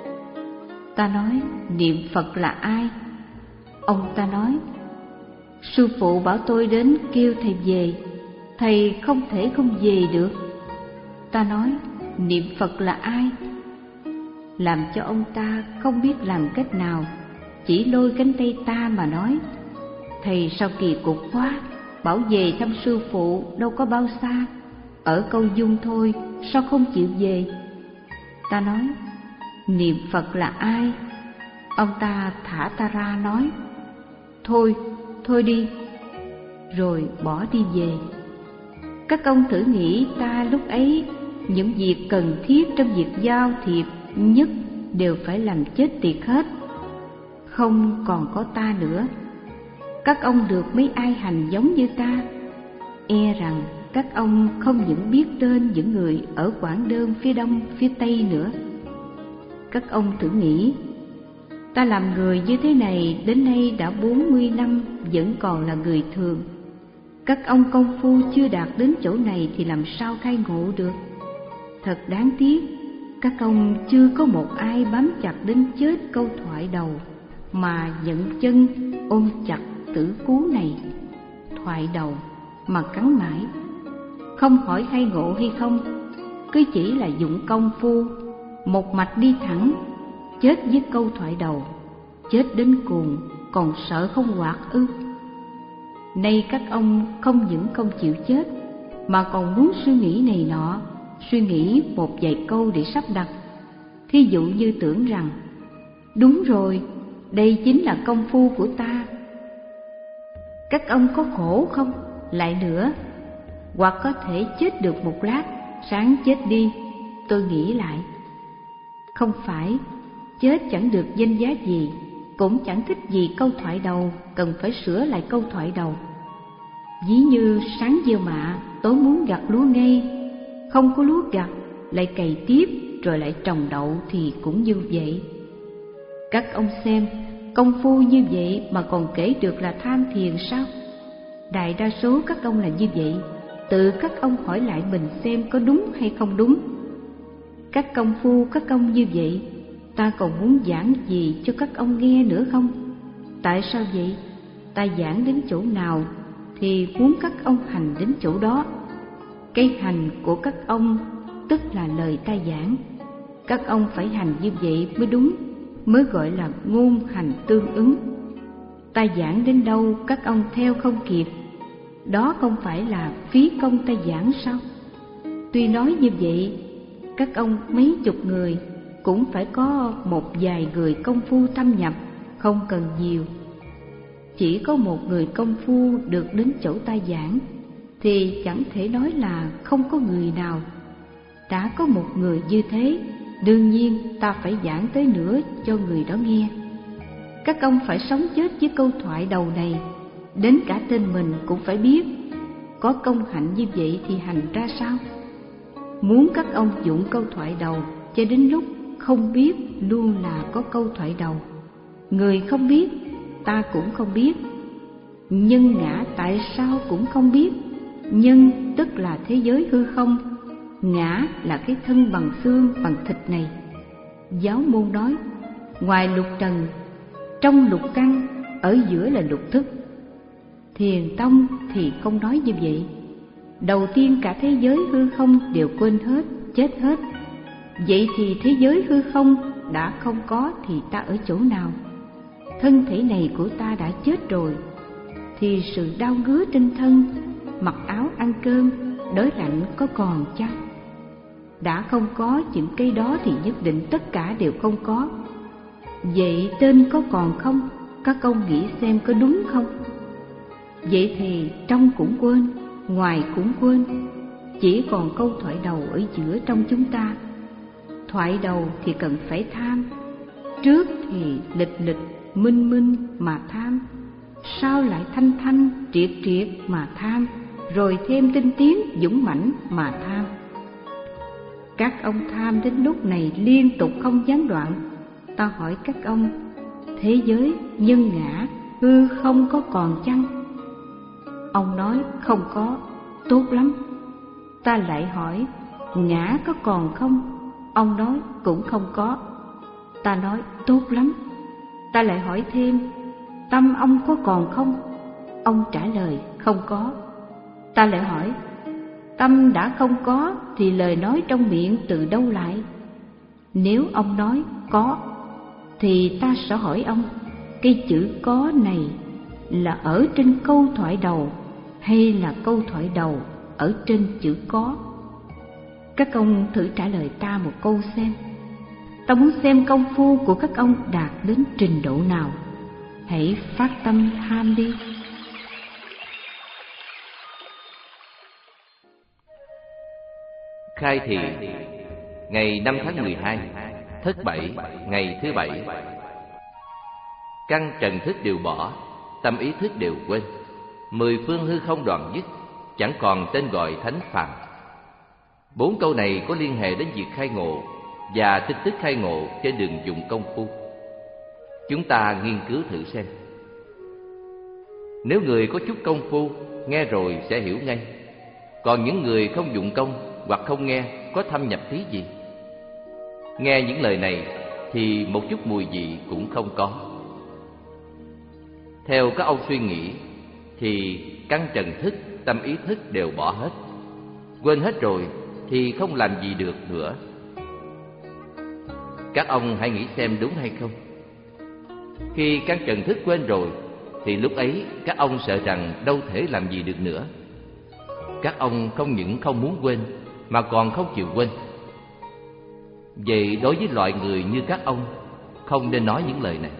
Ta nói, niệm Phật là ai? Ông ta nói, sư phụ bảo tôi đến kêu thầy về, thầy không thể không về được. Ta nói, niệm Phật là ai? Làm cho ông ta không biết làm cách nào, chỉ lôi cánh tay ta mà nói, thầy sao kỳ cục quá, bảo về thăm sư phụ đâu có bao xa, ở Câu Dung thôi, sao không chịu về? Ta nói, niệm Phật là ai? Ông ta thả ta ra nói, thôi, thôi đi, rồi bỏ đi về. Các ông thử nghĩ ta lúc ấy, những việc cần thiết trong việc giao thiệp nhất đều phải làm chết tiệt hết, không còn có ta nữa. Các ông được mấy ai hành giống như ta, e rằng các ông không những biết tên những người ở Quảng Đơn phía đông, phía tây nữa. Các ông thử nghĩ, ta làm người như thế này đến nay đã bốn mươi năm vẫn còn là người thường. Các ông công phu chưa đạt đến chỗ này thì làm sao khai ngộ được? Thật đáng tiếc, các ông chưa có một ai bám chặt đến chết câu thoại đầu, mà nhận chân ôm chặt tử cú này. Thoại đầu mà cắn mãi, không hỏi khai ngộ hay không, cứ chỉ là dụng công phu, một mạch đi thẳng, chết với câu thoại đầu, chết đến cùng còn sợ không hoạt ư? Nay các ông không những không chịu chết, mà còn muốn suy nghĩ này nọ, suy nghĩ một vài câu để sắp đặt. Thí dụ như tưởng rằng, đúng rồi, đây chính là công phu của ta. Các ông có khổ không? Lại nữa, hoặc có thể chết được một lát, sáng chết đi. Tôi nghĩ lại, không phải, chết chẳng được danh giá gì, cũng chẳng thích gì câu thoại đầu, cần phải sửa lại câu thoại đầu. Ví như sáng gieo mạ, tối muốn gặt lúa ngay, không có lúa gặt, lại cày tiếp, rồi lại trồng đậu thì cũng như vậy. Các ông xem, công phu như vậy mà còn kể được là tham thiền sao? Đại đa số các ông là như vậy, tự các ông hỏi lại mình xem có đúng hay không đúng. Các công phu các ông như vậy, ta còn muốn giảng gì cho các ông nghe nữa không? Tại sao vậy? Ta giảng đến chỗ nào thì muốn các ông hành đến chỗ đó. Cái hành của các ông tức là lời ta giảng. Các ông phải hành như vậy mới đúng, mới gọi là ngôn hành tương ứng. Ta giảng đến đâu các ông theo không kịp, đó không phải là phí công ta giảng sao? Tuy nói như vậy, các ông mấy chục người cũng phải có một vài người công phu thâm nhập, không cần nhiều. Chỉ có một người công phu được đến chỗ ta giảng thì chẳng thể nói là không có người nào. Đã có một người như thế, đương nhiên ta phải giảng tới nữa cho người đó nghe. Các ông phải sống chết với câu thoại đầu này, đến cả tên mình cũng phải biết. Có công hạnh như vậy thì hành ra sao? Muốn các ông dụng câu thoại đầu, cho đến lúc không biết luôn là có câu thoại đầu. Người không biết, ta cũng không biết. Nhân ngã tại sao cũng không biết. Nhân tức là thế giới hư không, ngã là cái thân bằng xương bằng thịt này. Giáo môn nói, ngoài lục trần, trong lục căn, ở giữa là lục thức. Thiền tông thì không nói như vậy. Đầu tiên cả thế giới hư không đều quên hết, chết hết. Vậy thì thế giới hư không đã không có thì ta ở chỗ nào? Thân thể này của ta đã chết rồi, thì sự đau ngứa trên thân, mặc áo ăn cơm, đói lạnh có còn chăng? Đã không có những cây đó thì nhất định tất cả đều không có. Vậy tên có còn không? Các ông nghĩ xem có đúng không? Vậy thì trong cũng quên, ngoài cũng quên, chỉ còn câu thoại đầu ở giữa trong chúng ta. thoại đầu thì cần phải tham. Trước thì lịch lịch minh minh mà tham, sau lại thanh thanh triệt triệt mà tham, rồi thêm tinh tiến dũng mãnh mà tham. Các ông tham đến lúc này liên tục không gián đoạn. Ta hỏi các ông, thế giới, nhân ngã, hư không có còn chăng? Ông nói không có. Tốt lắm. Ta lại hỏi, ngã có còn không? Ông nói cũng không có. Ta nói tốt lắm. Ta lại hỏi thêm, tâm ông có còn không? Ông trả lời không có. Ta lại hỏi, tâm đã không có thì lời nói trong miệng từ đâu lại? Nếu ông nói có, thì ta sẽ hỏi ông, cái chữ có này là ở trên câu thoại đầu hay là câu thoại đầu ở trên chữ có? Các ông thử trả lời ta một câu xem. Ta muốn xem công phu của các ông đạt đến trình độ nào. Hãy phát tâm tham đi. Khai thị ngày năm tháng mười hai, thất bảy, ngày thứ bảy. Căn trần thức đều bỏ, tâm ý thức đều quên. Mười phương hư không đoạn dứt, chẳng còn tên gọi thánh phàm. Bốn câu này có liên hệ đến việc khai ngộ và tin tức khai ngộ trên đường dùng công phu. Chúng ta nghiên cứu thử xem. Nếu người có chút công phu, nghe rồi sẽ hiểu ngay. Còn những người không dụng công hoặc không nghe, có thâm nhập tí gì? Nghe những lời này thì một chút mùi vị cũng không có. Theo các ông suy nghĩ thì căn trần thức, tâm ý thức đều bỏ hết. Quên hết rồi thì không làm gì được nữa. Các ông hãy nghĩ xem đúng hay không. Khi căn trần thức quên rồi thì lúc ấy các ông sợ rằng đâu thể làm gì được nữa. Các ông không những không muốn quên mà còn không chịu quên. Vậy đối với loại người như các ông, không nên nói những lời này.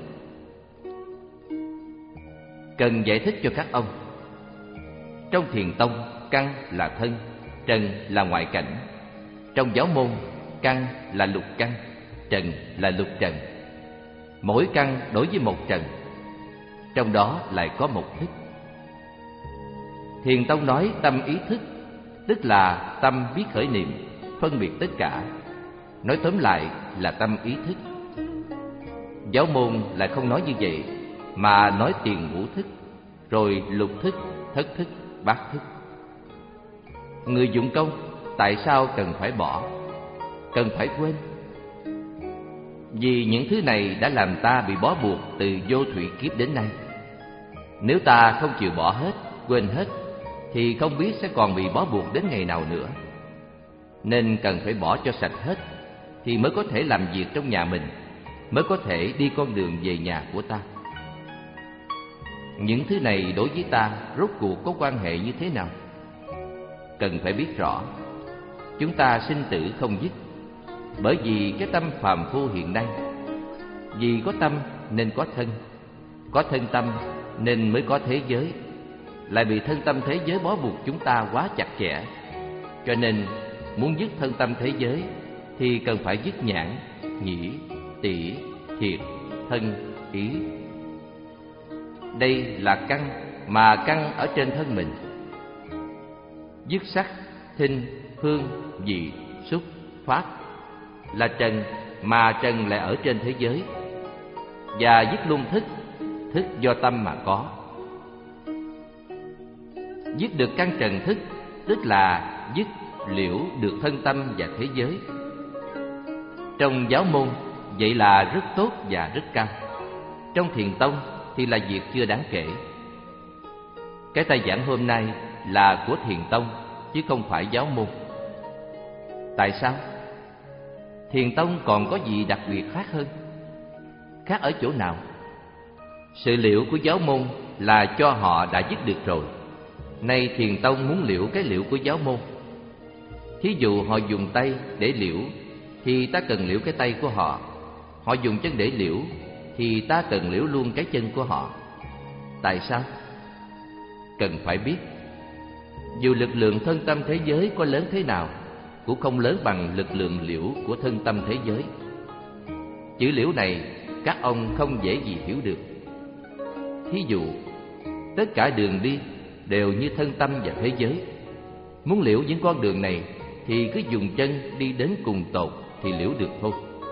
Cần giải thích cho các ông. Trong thiền tông, căn là thân, trần là ngoại cảnh. Trong giáo môn, căn là lục căn, trần là lục trần. Mỗi căn đối với một trần, trong đó lại có một thức. Thiền tông nói tâm ý thức, tức là tâm biết khởi niệm, phân biệt tất cả. Nói tóm lại là tâm ý thức. Giáo môn lại không nói như vậy, mà nói tiền ngũ thức, rồi lục thức, thất thức, bát thức. Người dụng công tại sao cần phải bỏ, cần phải quên? Vì những thứ này đã làm ta bị bó buộc từ vô thủy kiếp đến nay. Nếu ta không chịu bỏ hết, quên hết, thì không biết sẽ còn bị bó buộc đến ngày nào nữa. Nên cần phải bỏ cho sạch hết, thì mới có thể làm việc trong nhà mình, mới có thể đi con đường về nhà của ta. Những thứ này đối với ta rốt cuộc có quan hệ như thế nào? Cần phải biết rõ. Chúng ta sinh tử không dứt, bởi vì cái tâm phàm phu hiện nay. Vì có tâm nên có thân, có thân tâm nên mới có thế giới. Lại bị thân tâm thế giới bó buộc chúng ta quá chặt chẽ. Cho nên muốn dứt thân tâm thế giới thì cần phải dứt nhãn, nhĩ, tỷ, thiệt, thân, ý. Đây là căn mà căn ở trên thân mình. Dứt sắc, thinh, hương, vị, xúc, pháp là trần, mà trần lại ở trên thế giới. Và dứt luôn thức, thức do tâm mà có. Dứt được căn trần thức, tức là dứt liễu được thân tâm và thế giới. Trong giáo môn, vậy là rất tốt và rất cao. Trong thiền tông thì là việc chưa đáng kể. Cái tai giảng hôm nay là của thiền tông, chứ không phải giáo môn. Tại sao? Thiền tông còn có gì đặc biệt khác hơn? Khác ở chỗ nào? Sự liễu của giáo môn là cho họ đã dứt được rồi. Nay thiền tông muốn liễu cái liễu của giáo môn. Thí dụ họ dùng tay để liễu, thì ta cần liễu cái tay của họ. Họ dùng chân để liễu, thì ta cần liễu luôn cái chân của họ. Tại sao? Cần phải biết. Dù lực lượng thân tâm thế giới có lớn thế nào, cũng không lớn bằng lực lượng liễu của thân tâm thế giới. Chữ liễu này các ông không dễ gì hiểu được. Thí dụ, tất cả đường đi đều như thân tâm và thế giới. Muốn liễu những con đường này thì cứ dùng chân đi đến cùng tột thì liễu được thôi.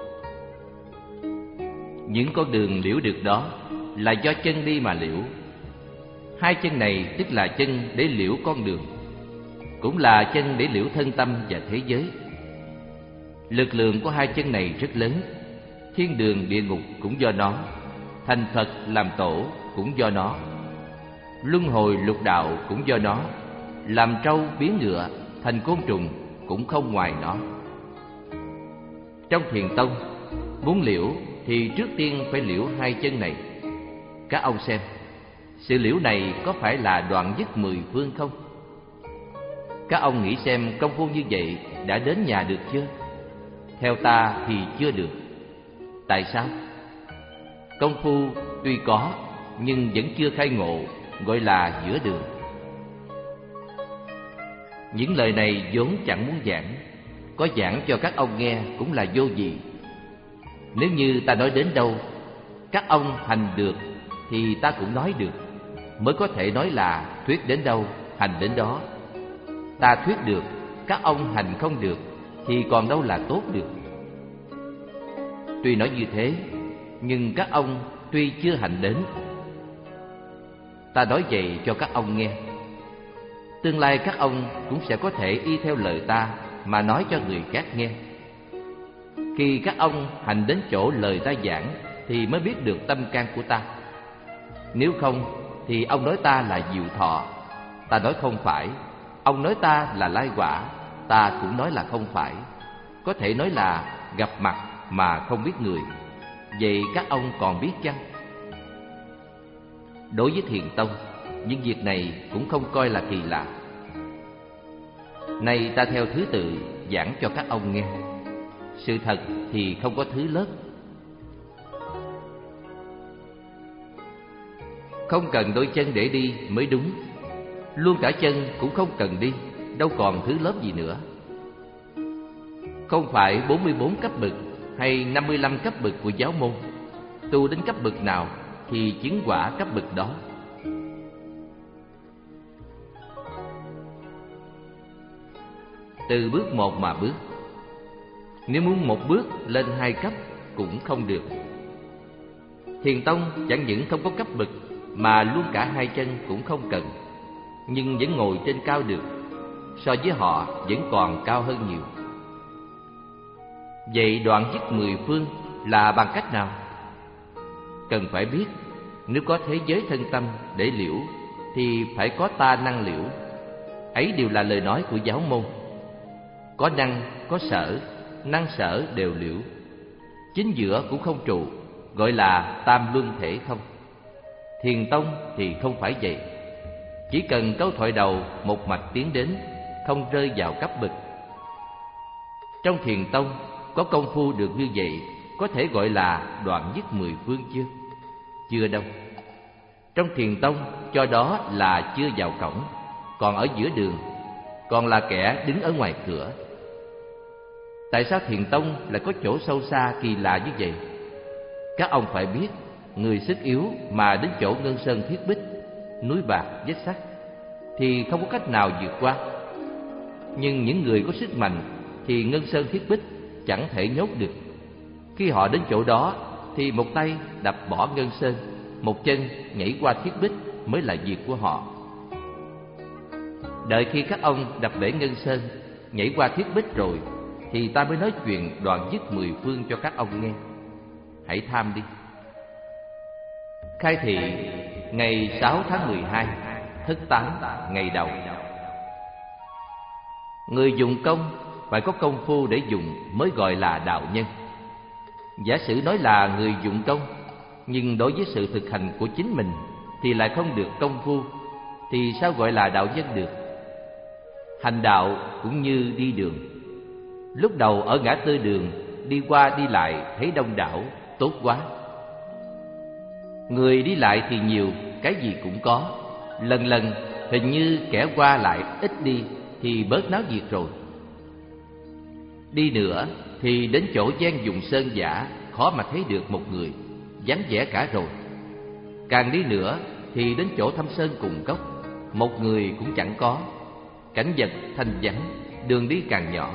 Những con đường liễu được đó là do chân đi mà liễu. Hai chân này tức là chân để liễu con đường, cũng là chân để liễu thân tâm và thế giới. Lực lượng của hai chân này rất lớn. Thiên đường địa ngục cũng do nó, thành Phật làm tổ cũng do nó, luân hồi lục đạo cũng do nó, làm trâu biến ngựa thành côn trùng cũng không ngoài nó. Trong Thiền tông, muốn liễu thì trước tiên phải liễu hai chân này. Các ông xem, sự liễu này có phải là đoạn dứt mười phương không? Các ông nghĩ xem công phu như vậy đã đến nhà được chưa? Theo ta thì chưa được. Tại sao? Công phu tuy có nhưng vẫn chưa khai ngộ, gọi là giữa đường. Những lời này vốn chẳng muốn giảng, có giảng cho các ông nghe cũng là vô vị. Nếu như ta nói đến đâu, các ông hành được thì ta cũng nói được, mới có thể nói là thuyết đến đâu, hành đến đó. Ta thuyết được, các ông hành không được thì còn đâu là tốt được. Tuy nói như thế, nhưng các ông tuy chưa hành đến. Ta nói vậy cho các ông nghe. Tương lai các ông cũng sẽ có thể y theo lời ta mà nói cho người khác nghe. Khi các ông hành đến chỗ lời ta giảng thì mới biết được tâm can của ta. Nếu không thì ông nói ta là diệu thọ, ta nói không phải. Ông nói ta là lai quả, ta cũng nói là không phải. Có thể nói là gặp mặt mà không biết người. Vậy các ông còn biết chăng? Đối với Thiền tông, những việc này cũng không coi là kỳ lạ. Nay ta theo thứ tự giảng cho các ông nghe. Sự thật thì không có thứ lớp. Không cần đôi chân để đi mới đúng. Luôn cả chân cũng không cần đi, đâu còn thứ lớp gì nữa. Không phải bốn mươi bốn cấp bậc hay năm mươi lăm cấp bậc của giáo môn. Tu đến cấp bậc nào thì chứng quả cấp bậc đó. Từ bước một mà bước. Nếu muốn một bước lên hai cấp cũng không được. Thiền tông chẳng những không có cấp bậc mà luôn cả hai chân cũng không cần, nhưng vẫn ngồi trên cao được. So với họ vẫn còn cao hơn nhiều. Vậy đoạn dứt mười phương là bằng cách nào? Cần phải biết, nếu có thế giới thân tâm để liễu thì phải có ta năng liễu. Ấy đều là lời nói của giáo môn. Có năng, có sở, năng sở đều liễu. Chính giữa cũng không trụ, gọi là tam luân thể không. Thiền tông thì không phải vậy. Chỉ cần câu thoại đầu một mạch tiến đến, không rơi vào cấp bậc. Trong Thiền tông có công phu được như vậy, có thể gọi là đoạn dứt mười phương chưa? Chưa đâu. Trong Thiền tông cho đó là chưa vào cổng, còn ở giữa đường, còn là kẻ đứng ở ngoài cửa. Tại sao Thiền tông lại có chỗ sâu xa kỳ lạ như vậy? Các ông phải biết, người sức yếu mà đến chỗ ngân sơn thiết bích, núi bạc vách sắt thì không có cách nào vượt qua. Nhưng những người có sức mạnh thì ngân sơn thiết bích chẳng thể nhốt được. Khi họ đến chỗ đó thì một tay đập bỏ ngân sơn, một chân nhảy qua thiết bích mới là việc của họ. Đợi khi các ông đập bể ngân sơn, nhảy qua thiết bích rồi thì ta mới nói chuyện đoạn dứt mười phương cho các ông nghe. Hãy tham đi. Khai thị ngày sáu tháng mười hai, thứ tám ngày đầu. Người dùng công phải có công phu để dùng mới gọi là đạo nhân. Giả sử nói là người dụng công, nhưng đối với sự thực hành của chính mình thì lại không được công phu, thì sao gọi là đạo nhân được? Hành đạo cũng như đi đường. Lúc đầu ở ngã tư đường, đi qua đi lại thấy đông đảo, tốt quá. Người đi lại thì nhiều, cái gì cũng có. Lần lần hình như kẻ qua lại ít đi thì bớt náo nhiệt rồi. Đi nữa thì đến chỗ gian dụng sơn giả, khó mà thấy được một người, vắng vẻ cả rồi. Càng đi nữa thì đến chỗ thăm sơn cùng cốc, một người cũng chẳng có. Cảnh vật thanh vắng, đường đi càng nhỏ.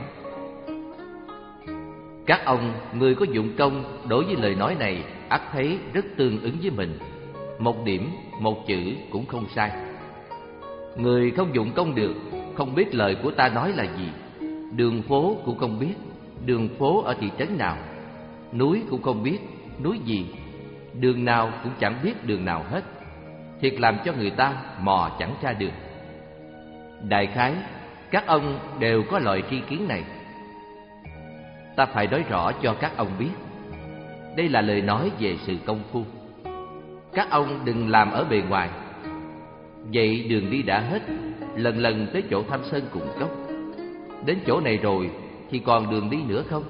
Các ông, người có dụng công, đối với lời nói này ắt thấy rất tương ứng với mình. Một điểm, một chữ cũng không sai. Người không dụng công được, không biết lời của ta nói là gì. Đường phố cũng không biết, đường phố ở thị trấn nào. Núi cũng không biết, núi gì. Đường nào cũng chẳng biết đường nào hết. Thiệt làm cho người ta mò chẳng ra được. Đại khái, các ông đều có loại tri kiến này. Ta phải nói rõ cho các ông biết. Đây là lời nói về sự công phu. Các ông đừng làm ở bề ngoài. Vậy đường đi đã hết, lần lần tới chỗ thăm sơn cùng cốc. Đến chỗ này rồi thì còn đường đi nữa không?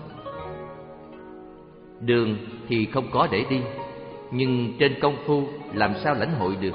Đường thì không có để đi, nhưng trên công phu làm sao lãnh hội được?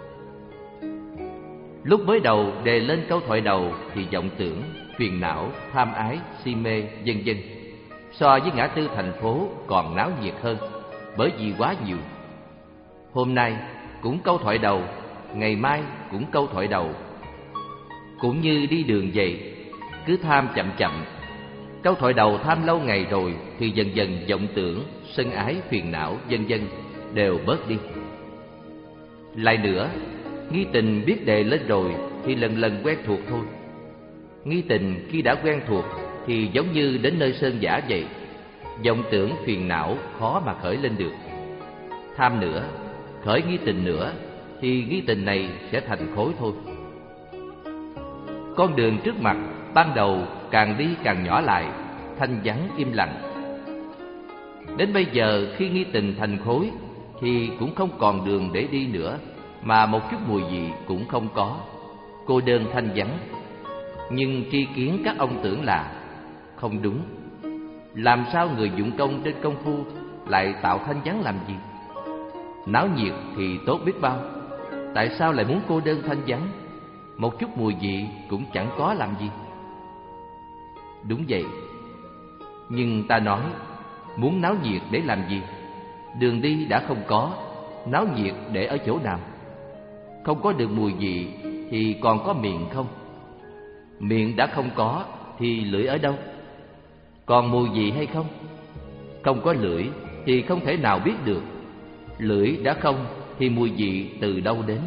Lúc mới đầu đề lên câu thoại đầu thì vọng tưởng, phiền não, tham ái, si mê, vân vân so với ngã tư thành phố còn náo nhiệt hơn, bởi vì quá nhiều. Hôm nay cũng câu thoại đầu, ngày mai cũng câu thoại đầu. Cũng như đi đường vậy, cứ tham chậm chậm. Câu thoại đầu tham lâu ngày rồi thì dần dần vọng tưởng, sân ái, phiền não, vân vân đều bớt đi. Lại nữa, nghi tình biết đề lên rồi thì lần lần quen thuộc thôi. Nghi tình khi đã quen thuộc thì giống như đến nơi sơn giả vậy, vọng tưởng phiền não khó mà khởi lên được. Tham nữa, khởi nghi tình nữa thì nghi tình này sẽ thành khối thôi. Con đường trước mặt ban đầu càng đi càng nhỏ lại, thanh vắng im lặng. Đến bây giờ khi nghi tình thành khối thì cũng không còn đường để đi nữa, mà một chút mùi vị cũng không có, cô đơn thanh vắng. Nhưng tri kiến các ông tưởng là không đúng. Làm sao người dụng công trên công phu lại tạo thanh vắng làm gì? Náo nhiệt thì tốt biết bao, tại sao lại muốn cô đơn thanh vắng? Một chút mùi vị cũng chẳng có làm gì? Đúng vậy. Nhưng ta nói, muốn náo nhiệt để làm gì? Đường đi đã không có, náo nhiệt để ở chỗ nào? Không có được mùi vị thì còn có miệng không? Miệng đã không có thì lưỡi ở đâu? Còn mùi vị hay không? Không có lưỡi thì không thể nào biết được. Lưỡi đã không thì mùi vị từ đâu đến?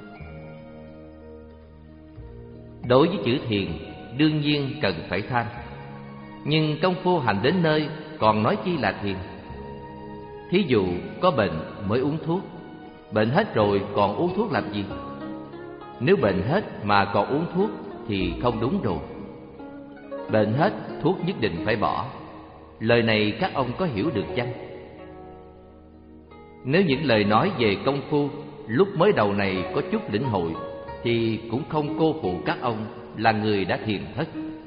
Đối với chữ thiền, đương nhiên cần phải tham. Nhưng công phu hành đến nơi còn nói chi là thiền? Thí dụ có bệnh mới uống thuốc, bệnh hết rồi còn uống thuốc làm gì? Nếu bệnh hết mà còn uống thuốc thì không đúng rồi. Bệnh hết, thuốc nhất định phải bỏ. Lời này các ông có hiểu được chăng? Nếu những lời nói về công phu lúc mới đầu này có chút lĩnh hội thì cũng không cô phụ các ông là người đã thiền thất.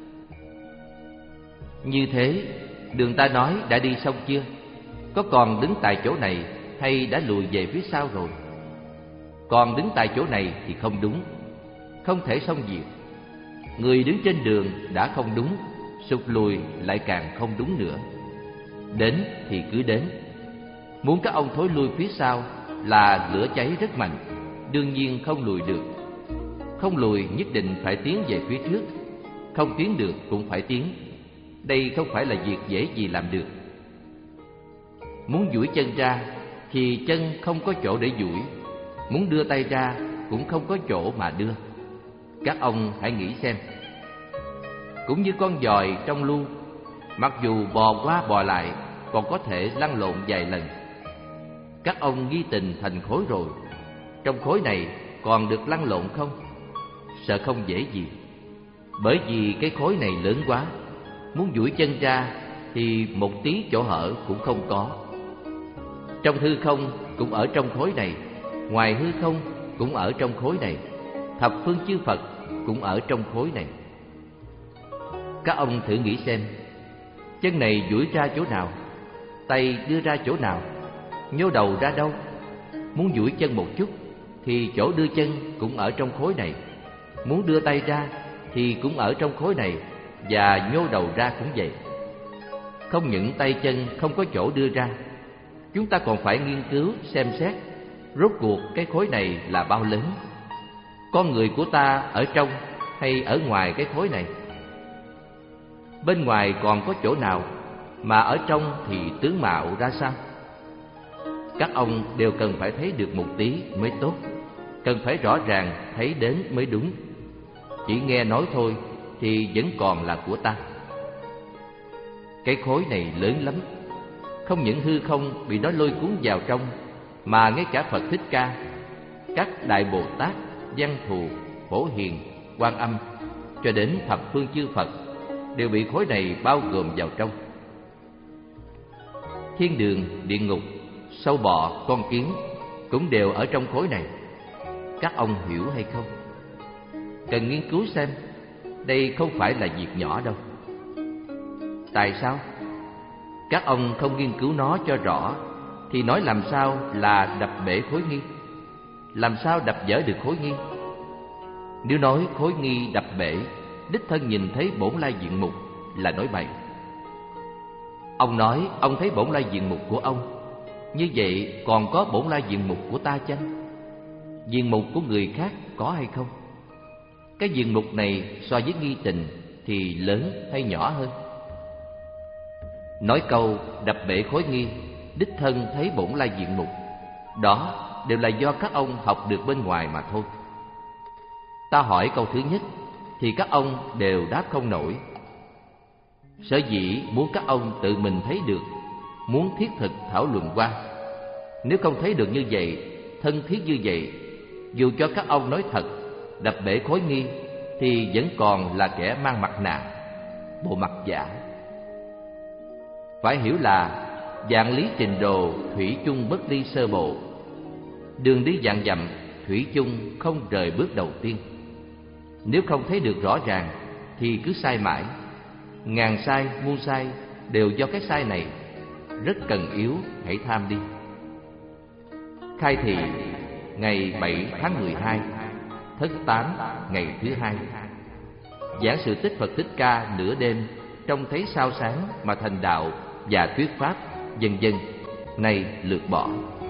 Như thế, đường ta nói đã đi xong chưa? Có còn đứng tại chỗ này hay đã lùi về phía sau rồi? Còn đứng tại chỗ này thì không đúng, không thể xong việc. Người đứng trên đường đã không đúng, sụt lùi lại càng không đúng nữa. Đến thì cứ đến. Muốn các ông thối lui phía sau là lửa cháy rất mạnh, đương nhiên không lùi được. Không lùi nhất định phải tiến về phía trước, không tiến được cũng phải tiến. Đây không phải là việc dễ gì làm được. Muốn duỗi chân ra thì chân không có chỗ để duỗi, muốn đưa tay ra cũng không có chỗ mà đưa. Các ông hãy nghĩ xem. Cũng như con giòi trong lu, mặc dù bò qua bò lại còn có thể lăn lộn vài lần. Các ông nghi tình thành khối rồi, trong khối này còn được lăn lộn không? Sợ không dễ gì. Bởi vì cái khối này lớn quá, muốn duỗi chân ra thì một tí chỗ hở cũng không có. Trong hư không cũng ở trong khối này, ngoài hư không cũng ở trong khối này, thập phương chư Phật cũng ở trong khối này. Các ông thử nghĩ xem, chân này duỗi ra chỗ nào, tay đưa ra chỗ nào, nhô đầu ra đâu? Muốn duỗi chân một chút thì chỗ đưa chân cũng ở trong khối này, muốn đưa tay ra thì cũng ở trong khối này, và nhô đầu ra cũng vậy. Không những tay chân không có chỗ đưa ra, chúng ta còn phải nghiên cứu xem xét rốt cuộc cái khối này là bao lớn. Con người của ta ở trong hay ở ngoài cái khối này? Bên ngoài còn có chỗ nào, mà ở trong thì tướng mạo ra sao? Các ông đều cần phải thấy được một tí mới tốt, cần phải rõ ràng thấy đến mới đúng. Chỉ nghe nói thôi thì vẫn còn là của ta. Cái khối này lớn lắm, không những hư không bị nó lôi cuốn vào trong, mà ngay cả Phật Thích Ca, các Đại Bồ Tát, Văn Thù, Phổ Hiền, Quan Âm, cho đến thập phương chư Phật đều bị khối này bao gồm vào trong. Thiên đường, địa ngục, sâu bọ, con kiến cũng đều ở trong khối này. Các ông hiểu hay không? Cần nghiên cứu xem, đây không phải là việc nhỏ đâu. Tại sao? Các ông không nghiên cứu nó cho rõ thì nói làm sao là đập bể khối nghi? Làm sao đập vỡ được khối nghi? Nếu nói khối nghi đập bể, đích thân nhìn thấy bổn lai diện mục là nói bậy. Ông nói ông thấy bổn lai diện mục của ông, như vậy còn có bổn lai diện mục của ta chăng? Diện mục của người khác có hay không? Cái diện mục này so với nghi tình thì lớn hay nhỏ hơn? Nói câu đập bể khối nghi, đích thân thấy bổn lai diện mục, đó đều là do các ông học được bên ngoài mà thôi. Ta hỏi câu thứ nhất thì các ông đều đáp không nổi. Sở dĩ muốn các ông tự mình thấy được, muốn thiết thực thảo luận qua. Nếu không thấy được như vậy, thân thiết như vậy, dù cho các ông nói thật, đập bể khối nghi, thì vẫn còn là kẻ mang mặt nạ, bộ mặt giả. Phải hiểu là vạn lý trình đồ, thủy chung bất ly sơ bộ. Đường đi vạn dặm, thủy chung không rời bước đầu tiên. Nếu không thấy được rõ ràng thì cứ sai mãi. Ngàn sai muôn sai đều do cái sai này. Rất cần yếu, hãy tham đi. Khai thị ngày bảy tháng mười hai, Thất tám ngày thứ hai. Giảng sự tích Phật Thích Ca nửa đêm, trông thấy sao sáng mà thành đạo và thuyết pháp, vân vân. Này lược bỏ.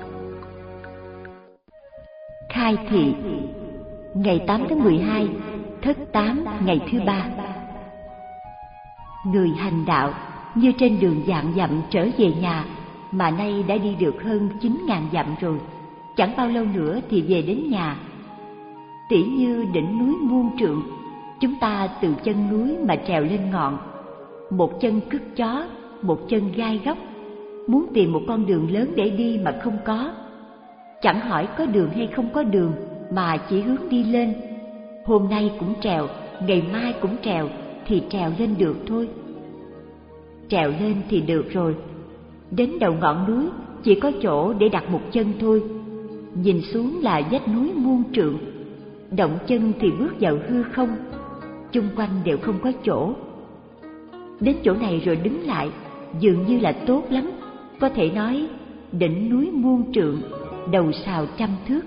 Khai thị ngày tám tháng mười hai, Thất tám ngày thứ ba. Người hành đạo như trên đường vạn dặm trở về nhà, mà nay đã đi được hơn chín ngàn dặm rồi, chẳng bao lâu nữa thì về đến nhà. Tỉ như đỉnh núi muôn trượng, chúng ta từ chân núi mà trèo lên ngọn, một chân cứt chó, một chân gai góc, muốn tìm một con đường lớn để đi mà không có. Chẳng hỏi có đường hay không có đường, mà chỉ hướng đi lên. Hôm nay cũng trèo, ngày mai cũng trèo, thì trèo lên được thôi. Trèo lên thì được rồi. Đến đầu ngọn núi chỉ có chỗ để đặt một chân thôi. Nhìn xuống là vách núi muôn trượng, động chân thì bước vào hư không, chung quanh đều không có chỗ. Đến chỗ này rồi đứng lại, dường như là tốt lắm, có thể nói đỉnh núi muôn trượng, đầu sào trăm thước.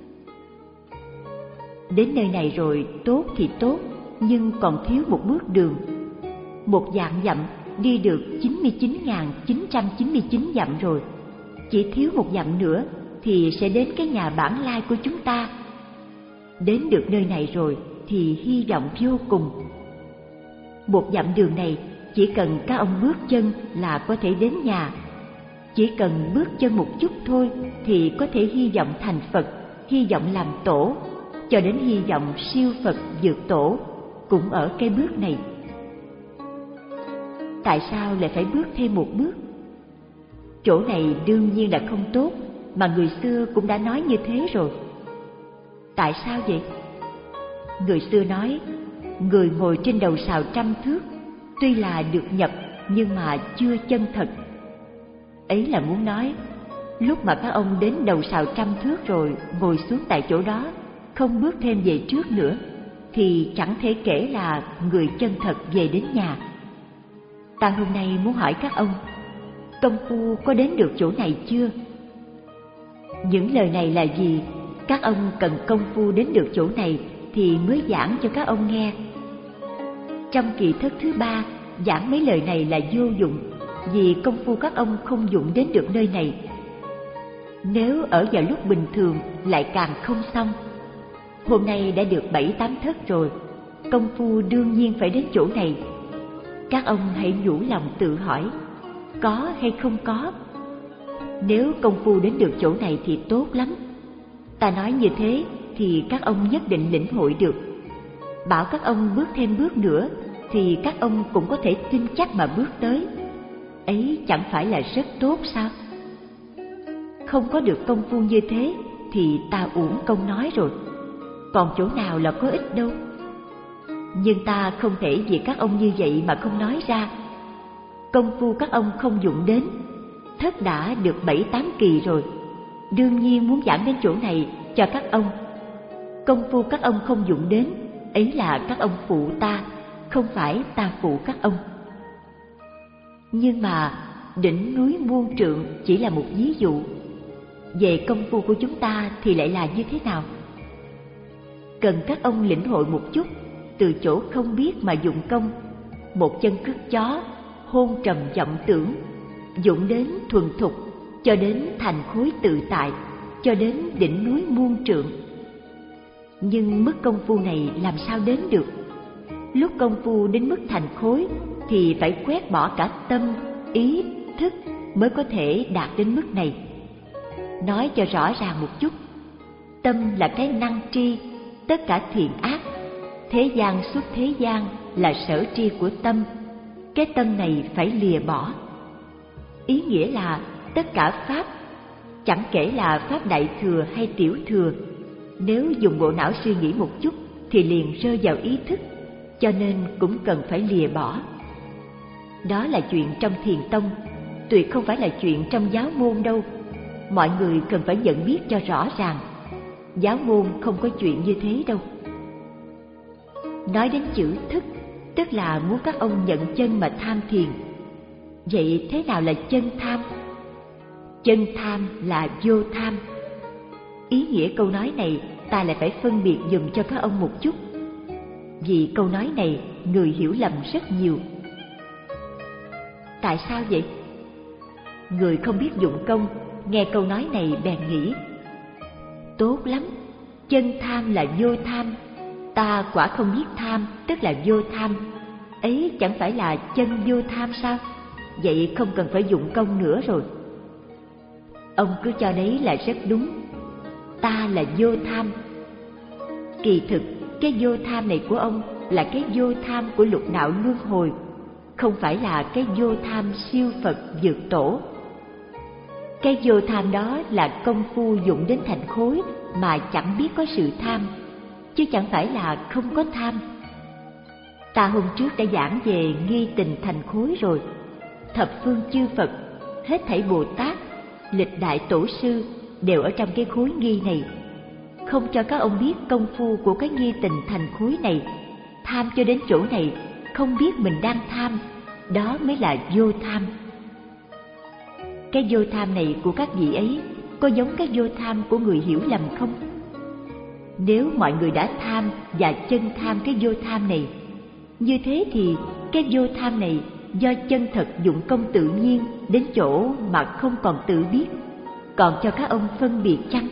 Đến nơi này rồi tốt thì tốt, nhưng còn thiếu một bước đường. Một vạn dặm đi được chín mươi chín nghìn chín trăm chín mươi chín dặm rồi, chỉ thiếu một dặm nữa thì sẽ đến cái nhà bản lai của chúng ta. Đến được nơi này rồi thì hy vọng vô cùng. Một dặm đường này chỉ cần các ông bước chân là có thể đến nhà. Chỉ cần bước chân một chút thôi thì có thể hy vọng thành Phật, hy vọng làm tổ, cho đến hy vọng siêu Phật vượt tổ, cũng ở cái bước này. Tại sao lại phải bước thêm một bước? Chỗ này đương nhiên là không tốt, mà người xưa cũng đã nói như thế rồi. Tại sao vậy? Người xưa nói, người ngồi trên đầu sào trăm thước, tuy là được nhập nhưng mà chưa chân thật. Ấy là muốn nói, lúc mà các ông đến đầu sào trăm thước rồi ngồi xuống tại chỗ đó, không bước thêm về trước nữa, thì chẳng thể kể là người chân thật về đến nhà. Ta hôm nay muốn hỏi các ông, công phu có đến được chỗ này chưa? Những lời này là gì? Các ông cần công phu đến được chỗ này thì mới giảng cho các ông nghe. Trong kỳ thất thứ ba, giảng mấy lời này là vô dụng, vì công phu các ông không dụng đến được nơi này. Nếu ở vào lúc bình thường lại càng không xong. Hôm nay đã được bảy tám thất rồi, công phu đương nhiên phải đến chỗ này. Các ông hãy nhủ lòng tự hỏi, có hay không có? Nếu công phu đến được chỗ này thì tốt lắm. Ta nói như thế thì các ông nhất định lĩnh hội được. Bảo các ông bước thêm bước nữa thì các ông cũng có thể tin chắc mà bước tới. Ấy chẳng phải là rất tốt sao? Không có được công phu như thế thì ta uổng công nói rồi. Còn chỗ nào là có ích đâu. Nhưng ta không thể vì các ông như vậy mà không nói ra. Công phu các ông không dụng đến, thất đã được bảy tám kỳ rồi, đương nhiên muốn giảng đến chỗ này cho các ông. Công phu các ông không dụng đến, ấy là các ông phụ ta, không phải ta phụ các ông. Nhưng mà đỉnh núi muôn trượng chỉ là một ví dụ. Về công phu của chúng ta thì lại là như thế nào? Cần các ông lĩnh hội một chút, từ chỗ không biết mà dụng công, một chân cước chó, hôn trầm vọng tưởng, dụng đến thuần thục, cho đến thành khối tự tại, cho đến đỉnh núi muôn trượng. Nhưng mức công phu này làm sao đến được? Lúc công phu đến mức thành khối thì phải quét bỏ cả tâm, ý, thức mới có thể đạt đến mức này. Nói cho rõ ràng một chút, tâm là cái năng tri, tất cả thiện ác, thế gian xuất thế gian là sở tri của tâm. Cái tâm này phải lìa bỏ. Ý nghĩa là tất cả pháp, chẳng kể là pháp đại thừa hay tiểu thừa, nếu dùng bộ não suy nghĩ một chút thì liền rơi vào ý thức, cho nên cũng cần phải lìa bỏ. Đó là chuyện trong thiền tông, tuyệt không phải là chuyện trong giáo môn đâu. Mọi người cần phải nhận biết cho rõ ràng, giáo môn không có chuyện như thế đâu. Nói đến chữ thức, tức là muốn các ông nhận chân mà tham thiền. Vậy thế nào là chân tham? Chân tham là vô tham. Ý nghĩa câu nói này ta lại phải phân biệt dùm cho các ông một chút, vì câu nói này người hiểu lầm rất nhiều. Tại sao vậy? Người không biết dụng công nghe câu nói này bèn nghĩ, tốt lắm, chân tham là vô tham, ta quả không biết tham tức là vô tham, ấy chẳng phải là chân vô tham sao? Vậy không cần phải dụng công nữa rồi. Ông cứ cho đấy là rất đúng, ta là vô tham. Kỳ thực cái vô tham này của ông là cái vô tham của lục đạo luân hồi, không phải là cái vô tham siêu Phật dược tổ. Cái vô tham đó là công phu dụng đến thành khối mà chẳng biết có sự tham, chứ chẳng phải là không có tham. Ta hôm trước đã giảng về nghi tình thành khối rồi. Thập phương chư Phật, hết thảy Bồ Tát, lịch đại tổ sư đều ở trong cái khối nghi này. Không cho các ông biết công phu của cái nghi tình thành khối này, tham cho đến chỗ này, không biết mình đang tham, đó mới là vô tham. Cái vô tham này của các vị ấy có giống cái vô tham của người hiểu lầm không? Nếu mọi người đã tham và chân tham cái vô tham này, như thế thì cái vô tham này do chân thật dụng công tự nhiên đến chỗ mà không còn tự biết, còn cho các ông phân biệt chăng?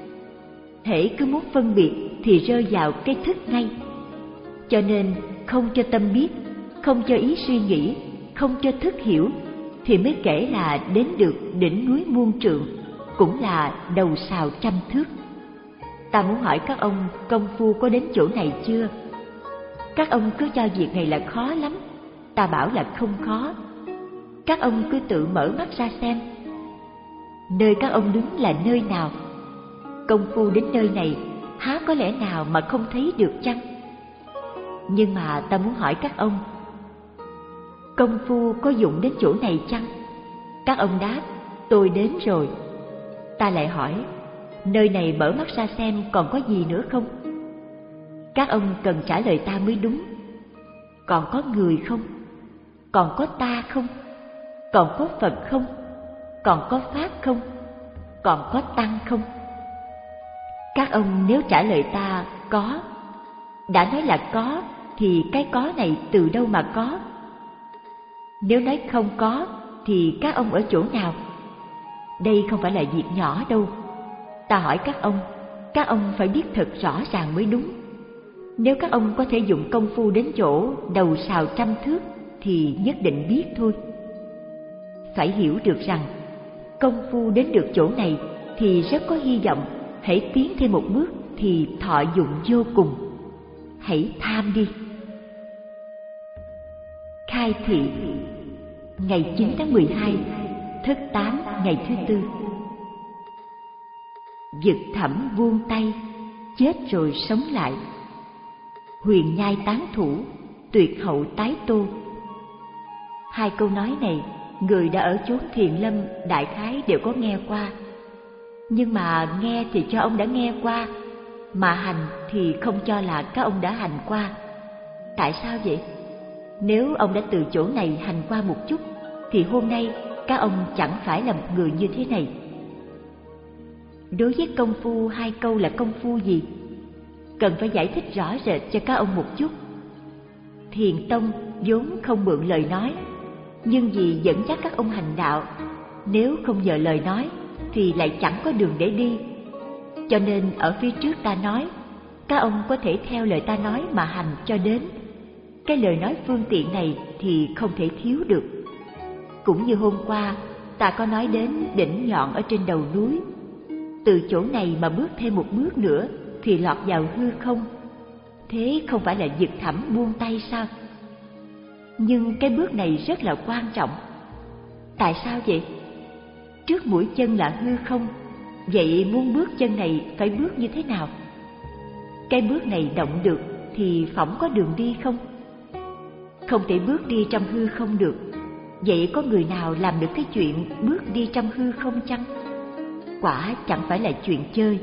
Hễ cứ muốn phân biệt thì rơi vào cái thức ngay. Cho nên không cho tâm biết, không cho ý suy nghĩ, không cho thức hiểu, thì mới kể là đến được đỉnh núi muôn trượng, cũng là đầu sào trăm thước. Ta muốn hỏi các ông công phu có đến chỗ này chưa? Các ông cứ cho việc này là khó lắm, ta bảo là không khó. Các ông cứ tự mở mắt ra xem, nơi các ông đứng là nơi nào? Công phu đến nơi này há có lẽ nào mà không thấy được chăng? Nhưng mà ta muốn hỏi các ông, công phu có dụng đến chỗ này chăng? Các ông đáp, tôi đến rồi. Ta lại hỏi, nơi này mở mắt ra xem còn có gì nữa không? Các ông cần trả lời ta mới đúng. Còn có người không? Còn có ta không? Còn có Phật không? Còn có Pháp không? Còn có Tăng không? Các ông nếu trả lời ta có, đã nói là có, thì cái có này từ đâu mà có? Nếu nói không có, thì các ông ở chỗ nào? Đây không phải là việc nhỏ đâu. Ta hỏi các ông, các ông phải biết thật rõ ràng mới đúng. Nếu các ông có thể dụng công phu đến chỗ đầu sào trăm thước thì nhất định biết thôi. Phải hiểu được rằng công phu đến được chỗ này thì rất có hy vọng. Hãy tiến thêm một bước thì thọ dụng vô cùng. Hãy tham đi. Khai thị, ngày chín tháng mười hai, thất tám, ngày thứ tư. Vực thẳm vuông tay, chết rồi sống lại. Huyền nhai tán thủ, tuyệt hậu tái tô. Hai câu nói này, người đã ở chốn Thiền Lâm đại khái đều có nghe qua. Nhưng mà nghe thì cho ông đã nghe qua, mà hành thì không cho là các ông đã hành qua. Tại sao vậy? Nếu ông đã từ chỗ này hành qua một chút, thì hôm nay các ông chẳng phải là một người như thế này. Đối với công phu hai câu là công phu gì? Cần phải giải thích rõ rệt cho các ông một chút. Thiền tông vốn không mượn lời nói, nhưng vì dẫn dắt các ông hành đạo, nếu không nhờ lời nói thì lại chẳng có đường để đi. Cho nên ở phía trước ta nói, các ông có thể theo lời ta nói mà hành cho đến. Cái lời nói phương tiện này thì không thể thiếu được. Cũng như hôm qua ta có nói đến đỉnh nhọn ở trên đầu núi. Từ chỗ này mà bước thêm một bước nữa thì lọt vào hư không. Thế không phải là vực thẳm buông tay sao? Nhưng cái bước này rất là quan trọng. Tại sao vậy? Trước mũi chân là hư không, vậy muốn bước chân này phải bước như thế nào? Cái bước này động được thì phỏng có đường đi không? Không thể bước đi trong hư không được. Vậy có người nào làm được cái chuyện bước đi trong hư không chăng? Quả chẳng phải là chuyện chơi.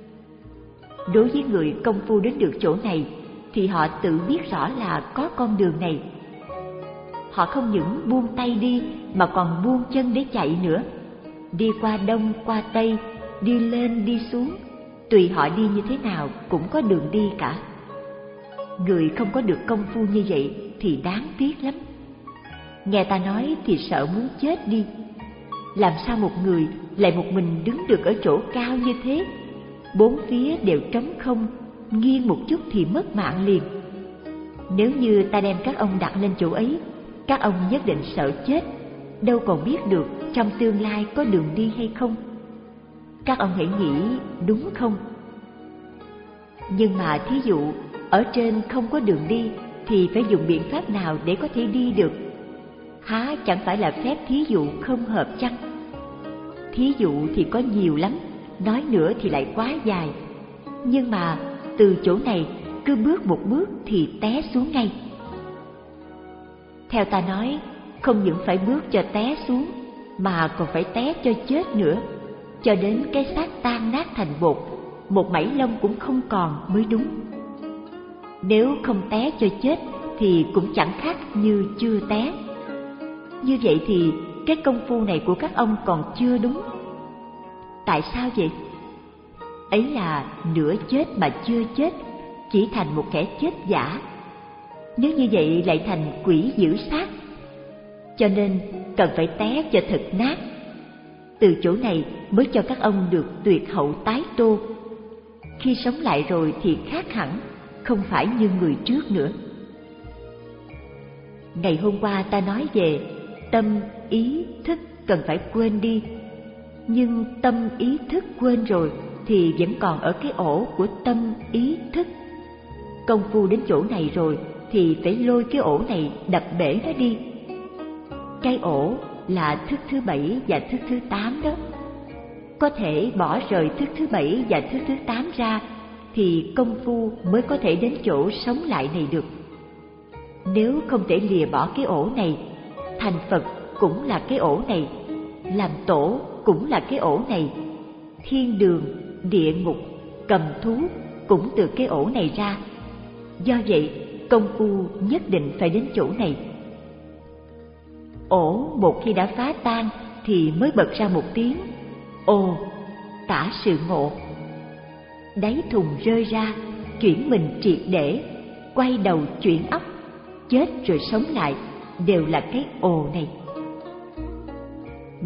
Đối với người công phu đến được chỗ này thì họ tự biết rõ là có con đường này. Họ không những buông tay đi mà còn buông chân để chạy nữa. Đi qua đông, qua tây, đi lên, đi xuống, tùy họ đi như thế nào cũng có đường đi cả. Người không có được công phu như vậy thì đáng tiếc lắm. Nghe ta nói thì sợ muốn chết đi. Làm sao một người lại một mình đứng được ở chỗ cao như thế? Bốn phía đều trống không, nghiêng một chút thì mất mạng liền. Nếu như ta đem các ông đặt lên chỗ ấy, các ông nhất định sợ chết, đâu còn biết được trong tương lai có đường đi hay không. Các ông hãy nghĩ đúng không? Nhưng mà thí dụ ở trên không có đường đi thì phải dùng biện pháp nào để có thể đi được? Há chẳng phải là phép thí dụ không hợp chăng? Thí dụ thì có nhiều lắm, nói nữa thì lại quá dài. Nhưng mà từ chỗ này cứ bước một bước thì té xuống ngay. Theo ta nói, không những phải bước cho té xuống mà còn phải té cho chết nữa, cho đến cái xác tan nát thành bột, một mảy lông cũng không còn mới đúng. Nếu không té cho chết thì cũng chẳng khác như chưa té. Như vậy thì cái công phu này của các ông còn chưa đúng. Tại sao vậy? Ấy là nửa chết mà chưa chết, chỉ thành một kẻ chết giả. Nếu như vậy lại thành quỷ giữ xác. Cho nên cần phải té cho thật nát. Từ chỗ này mới cho các ông được tuyệt hậu tái tô. Khi sống lại rồi thì khác hẳn, không phải như người trước nữa. Ngày hôm qua ta nói về tâm, ý, thức cần phải quên đi. Nhưng tâm, ý, thức quên rồi thì vẫn còn ở cái ổ của tâm, ý, thức. Công phu đến chỗ này rồi thì phải lôi cái ổ này đập bể nó đi. Cái ổ là thức thứ bảy và thức thứ tám đó. Có thể bỏ rời thức thứ bảy và thức thứ tám ra thì công phu mới có thể đến chỗ sống lại này được. Nếu không thể lìa bỏ cái ổ này, thành Phật cũng là cái ổ này, làm tổ cũng là cái ổ này, thiên đường, địa ngục, cầm thú cũng từ cái ổ này ra. Do vậy, công phu nhất định phải đến chỗ này. Ổ một khi đã phá tan thì mới bật ra một tiếng ồ, tả sự ngộ. Đáy thùng rơi ra, chuyển mình triệt để, quay đầu chuyển óc, chết rồi sống lại đều là cái ồ này.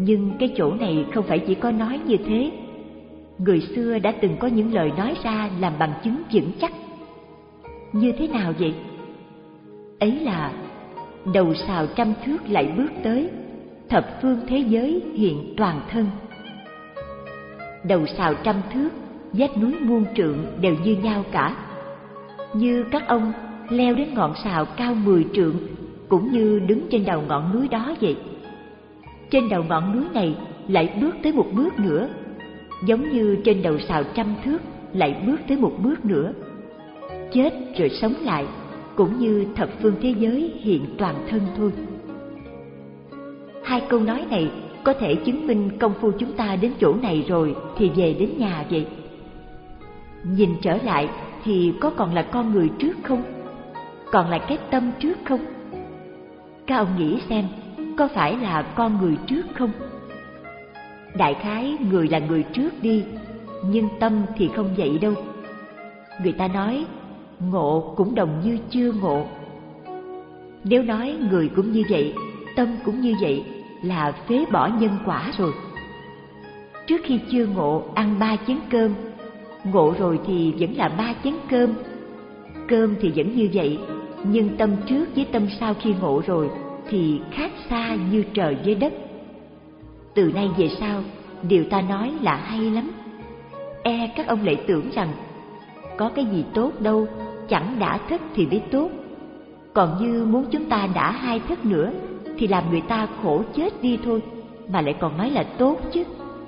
Nhưng cái chỗ này không phải chỉ có nói như thế. Người xưa đã từng có những lời nói ra làm bằng chứng vững chắc. Như thế nào vậy? Ấy là đầu sào trăm thước lại bước tới, thập phương thế giới hiện toàn thân. Đầu sào trăm thước, vách núi muôn trượng đều như nhau cả. Như các ông leo đến ngọn sào cao mười trượng, cũng như đứng trên đầu ngọn núi đó vậy. Trên đầu ngọn núi này lại bước tới một bước nữa, giống như trên đầu sào trăm thước lại bước tới một bước nữa. Chết rồi sống lại, cũng như thập phương thế giới hiện toàn thân thôi. Hai câu nói này có thể chứng minh công phu chúng ta đến chỗ này rồi thì về đến nhà vậy. Nhìn trở lại thì có còn là con người trước không? Còn là cái tâm trước không? Các ông nghĩ xem, có phải là con người trước không? Đại khái người là người trước đi, nhưng tâm thì không vậy đâu. Người ta nói ngộ cũng đồng như chưa ngộ. Nếu nói người cũng như vậy, tâm cũng như vậy, là phế bỏ nhân quả rồi. Trước khi chưa ngộ ăn ba chén cơm, ngộ rồi thì vẫn là ba chén cơm. Cơm thì vẫn như vậy, nhưng tâm trước với tâm sau khi ngộ rồi thì khác xa như trời với đất. Từ nay về sau, điều ta nói là hay lắm. E các ông lại tưởng rằng có cái gì tốt đâu, chẳng đã thất thì mới tốt. Còn như muốn chúng ta đã hai thất nữa thì làm người ta khổ chết đi thôi, mà lại còn nói là tốt chứ.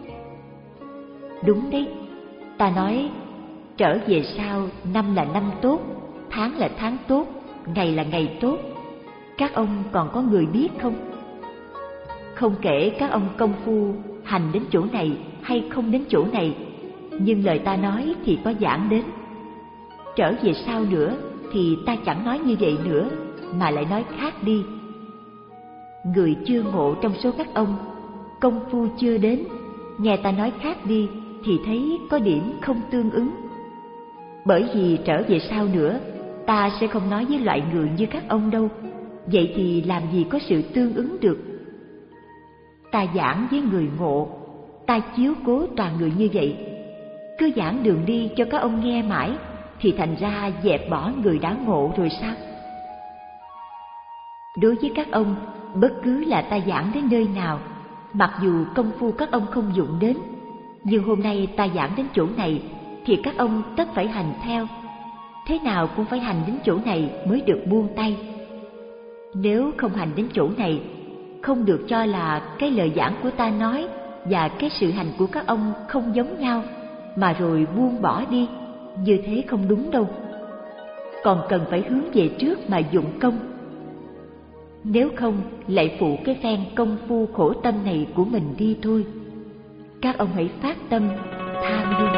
Đúng đấy, ta nói trở về sau năm là năm tốt, tháng là tháng tốt, ngày là ngày tốt. Các ông còn có người biết không? Không kể các ông công phu hành đến chỗ này hay không đến chỗ này, nhưng lời ta nói thì có giảng đến. Trở về sau nữa thì ta chẳng nói như vậy nữa, mà lại nói khác đi. Người chưa ngộ trong số các ông, công phu chưa đến, nghe ta nói khác đi thì thấy có điểm không tương ứng. Bởi vì trở về sau nữa, ta sẽ không nói với loại người như các ông đâu. Vậy thì làm gì có sự tương ứng được? Ta giảng với người ngộ, ta chiếu cố toàn người như vậy. Cứ giảng đường đi cho các ông nghe mãi, thì thành ra dẹp bỏ người đã ngộ rồi sao? Đối với các ông, bất cứ là ta giảng đến nơi nào, mặc dù công phu các ông không dụng đến, nhưng hôm nay ta giảng đến chỗ này thì các ông tất phải hành theo. Thế nào cũng phải hành đến chỗ này mới được buông tay. Nếu không hành đến chỗ này, không được cho là cái lời giảng của ta nói và cái sự hành của các ông không giống nhau, mà rồi buông bỏ đi, như thế không đúng đâu. Còn cần phải hướng về trước mà dụng công. Nếu không, lại phụ cái phen công phu khổ tâm này của mình đi thôi. Các ông hãy phát tâm tham đi.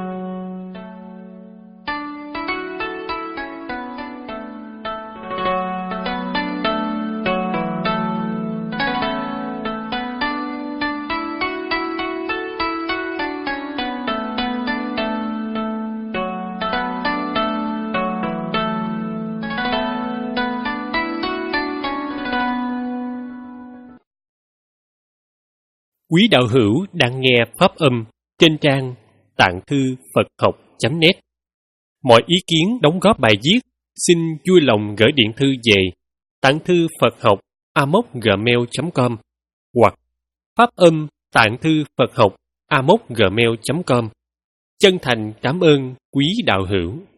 Quý đạo hữu đang nghe pháp âm trên trang tạng thư Phật học chấm net. Mọi ý kiến đóng góp bài viết xin vui lòng gửi điện thư về tạng thư Phật học a m o c gmail chấm com hoặc pháp âm tạng thư Phật học a m o c gmail chấm com. Chân thành cảm ơn quý đạo hữu.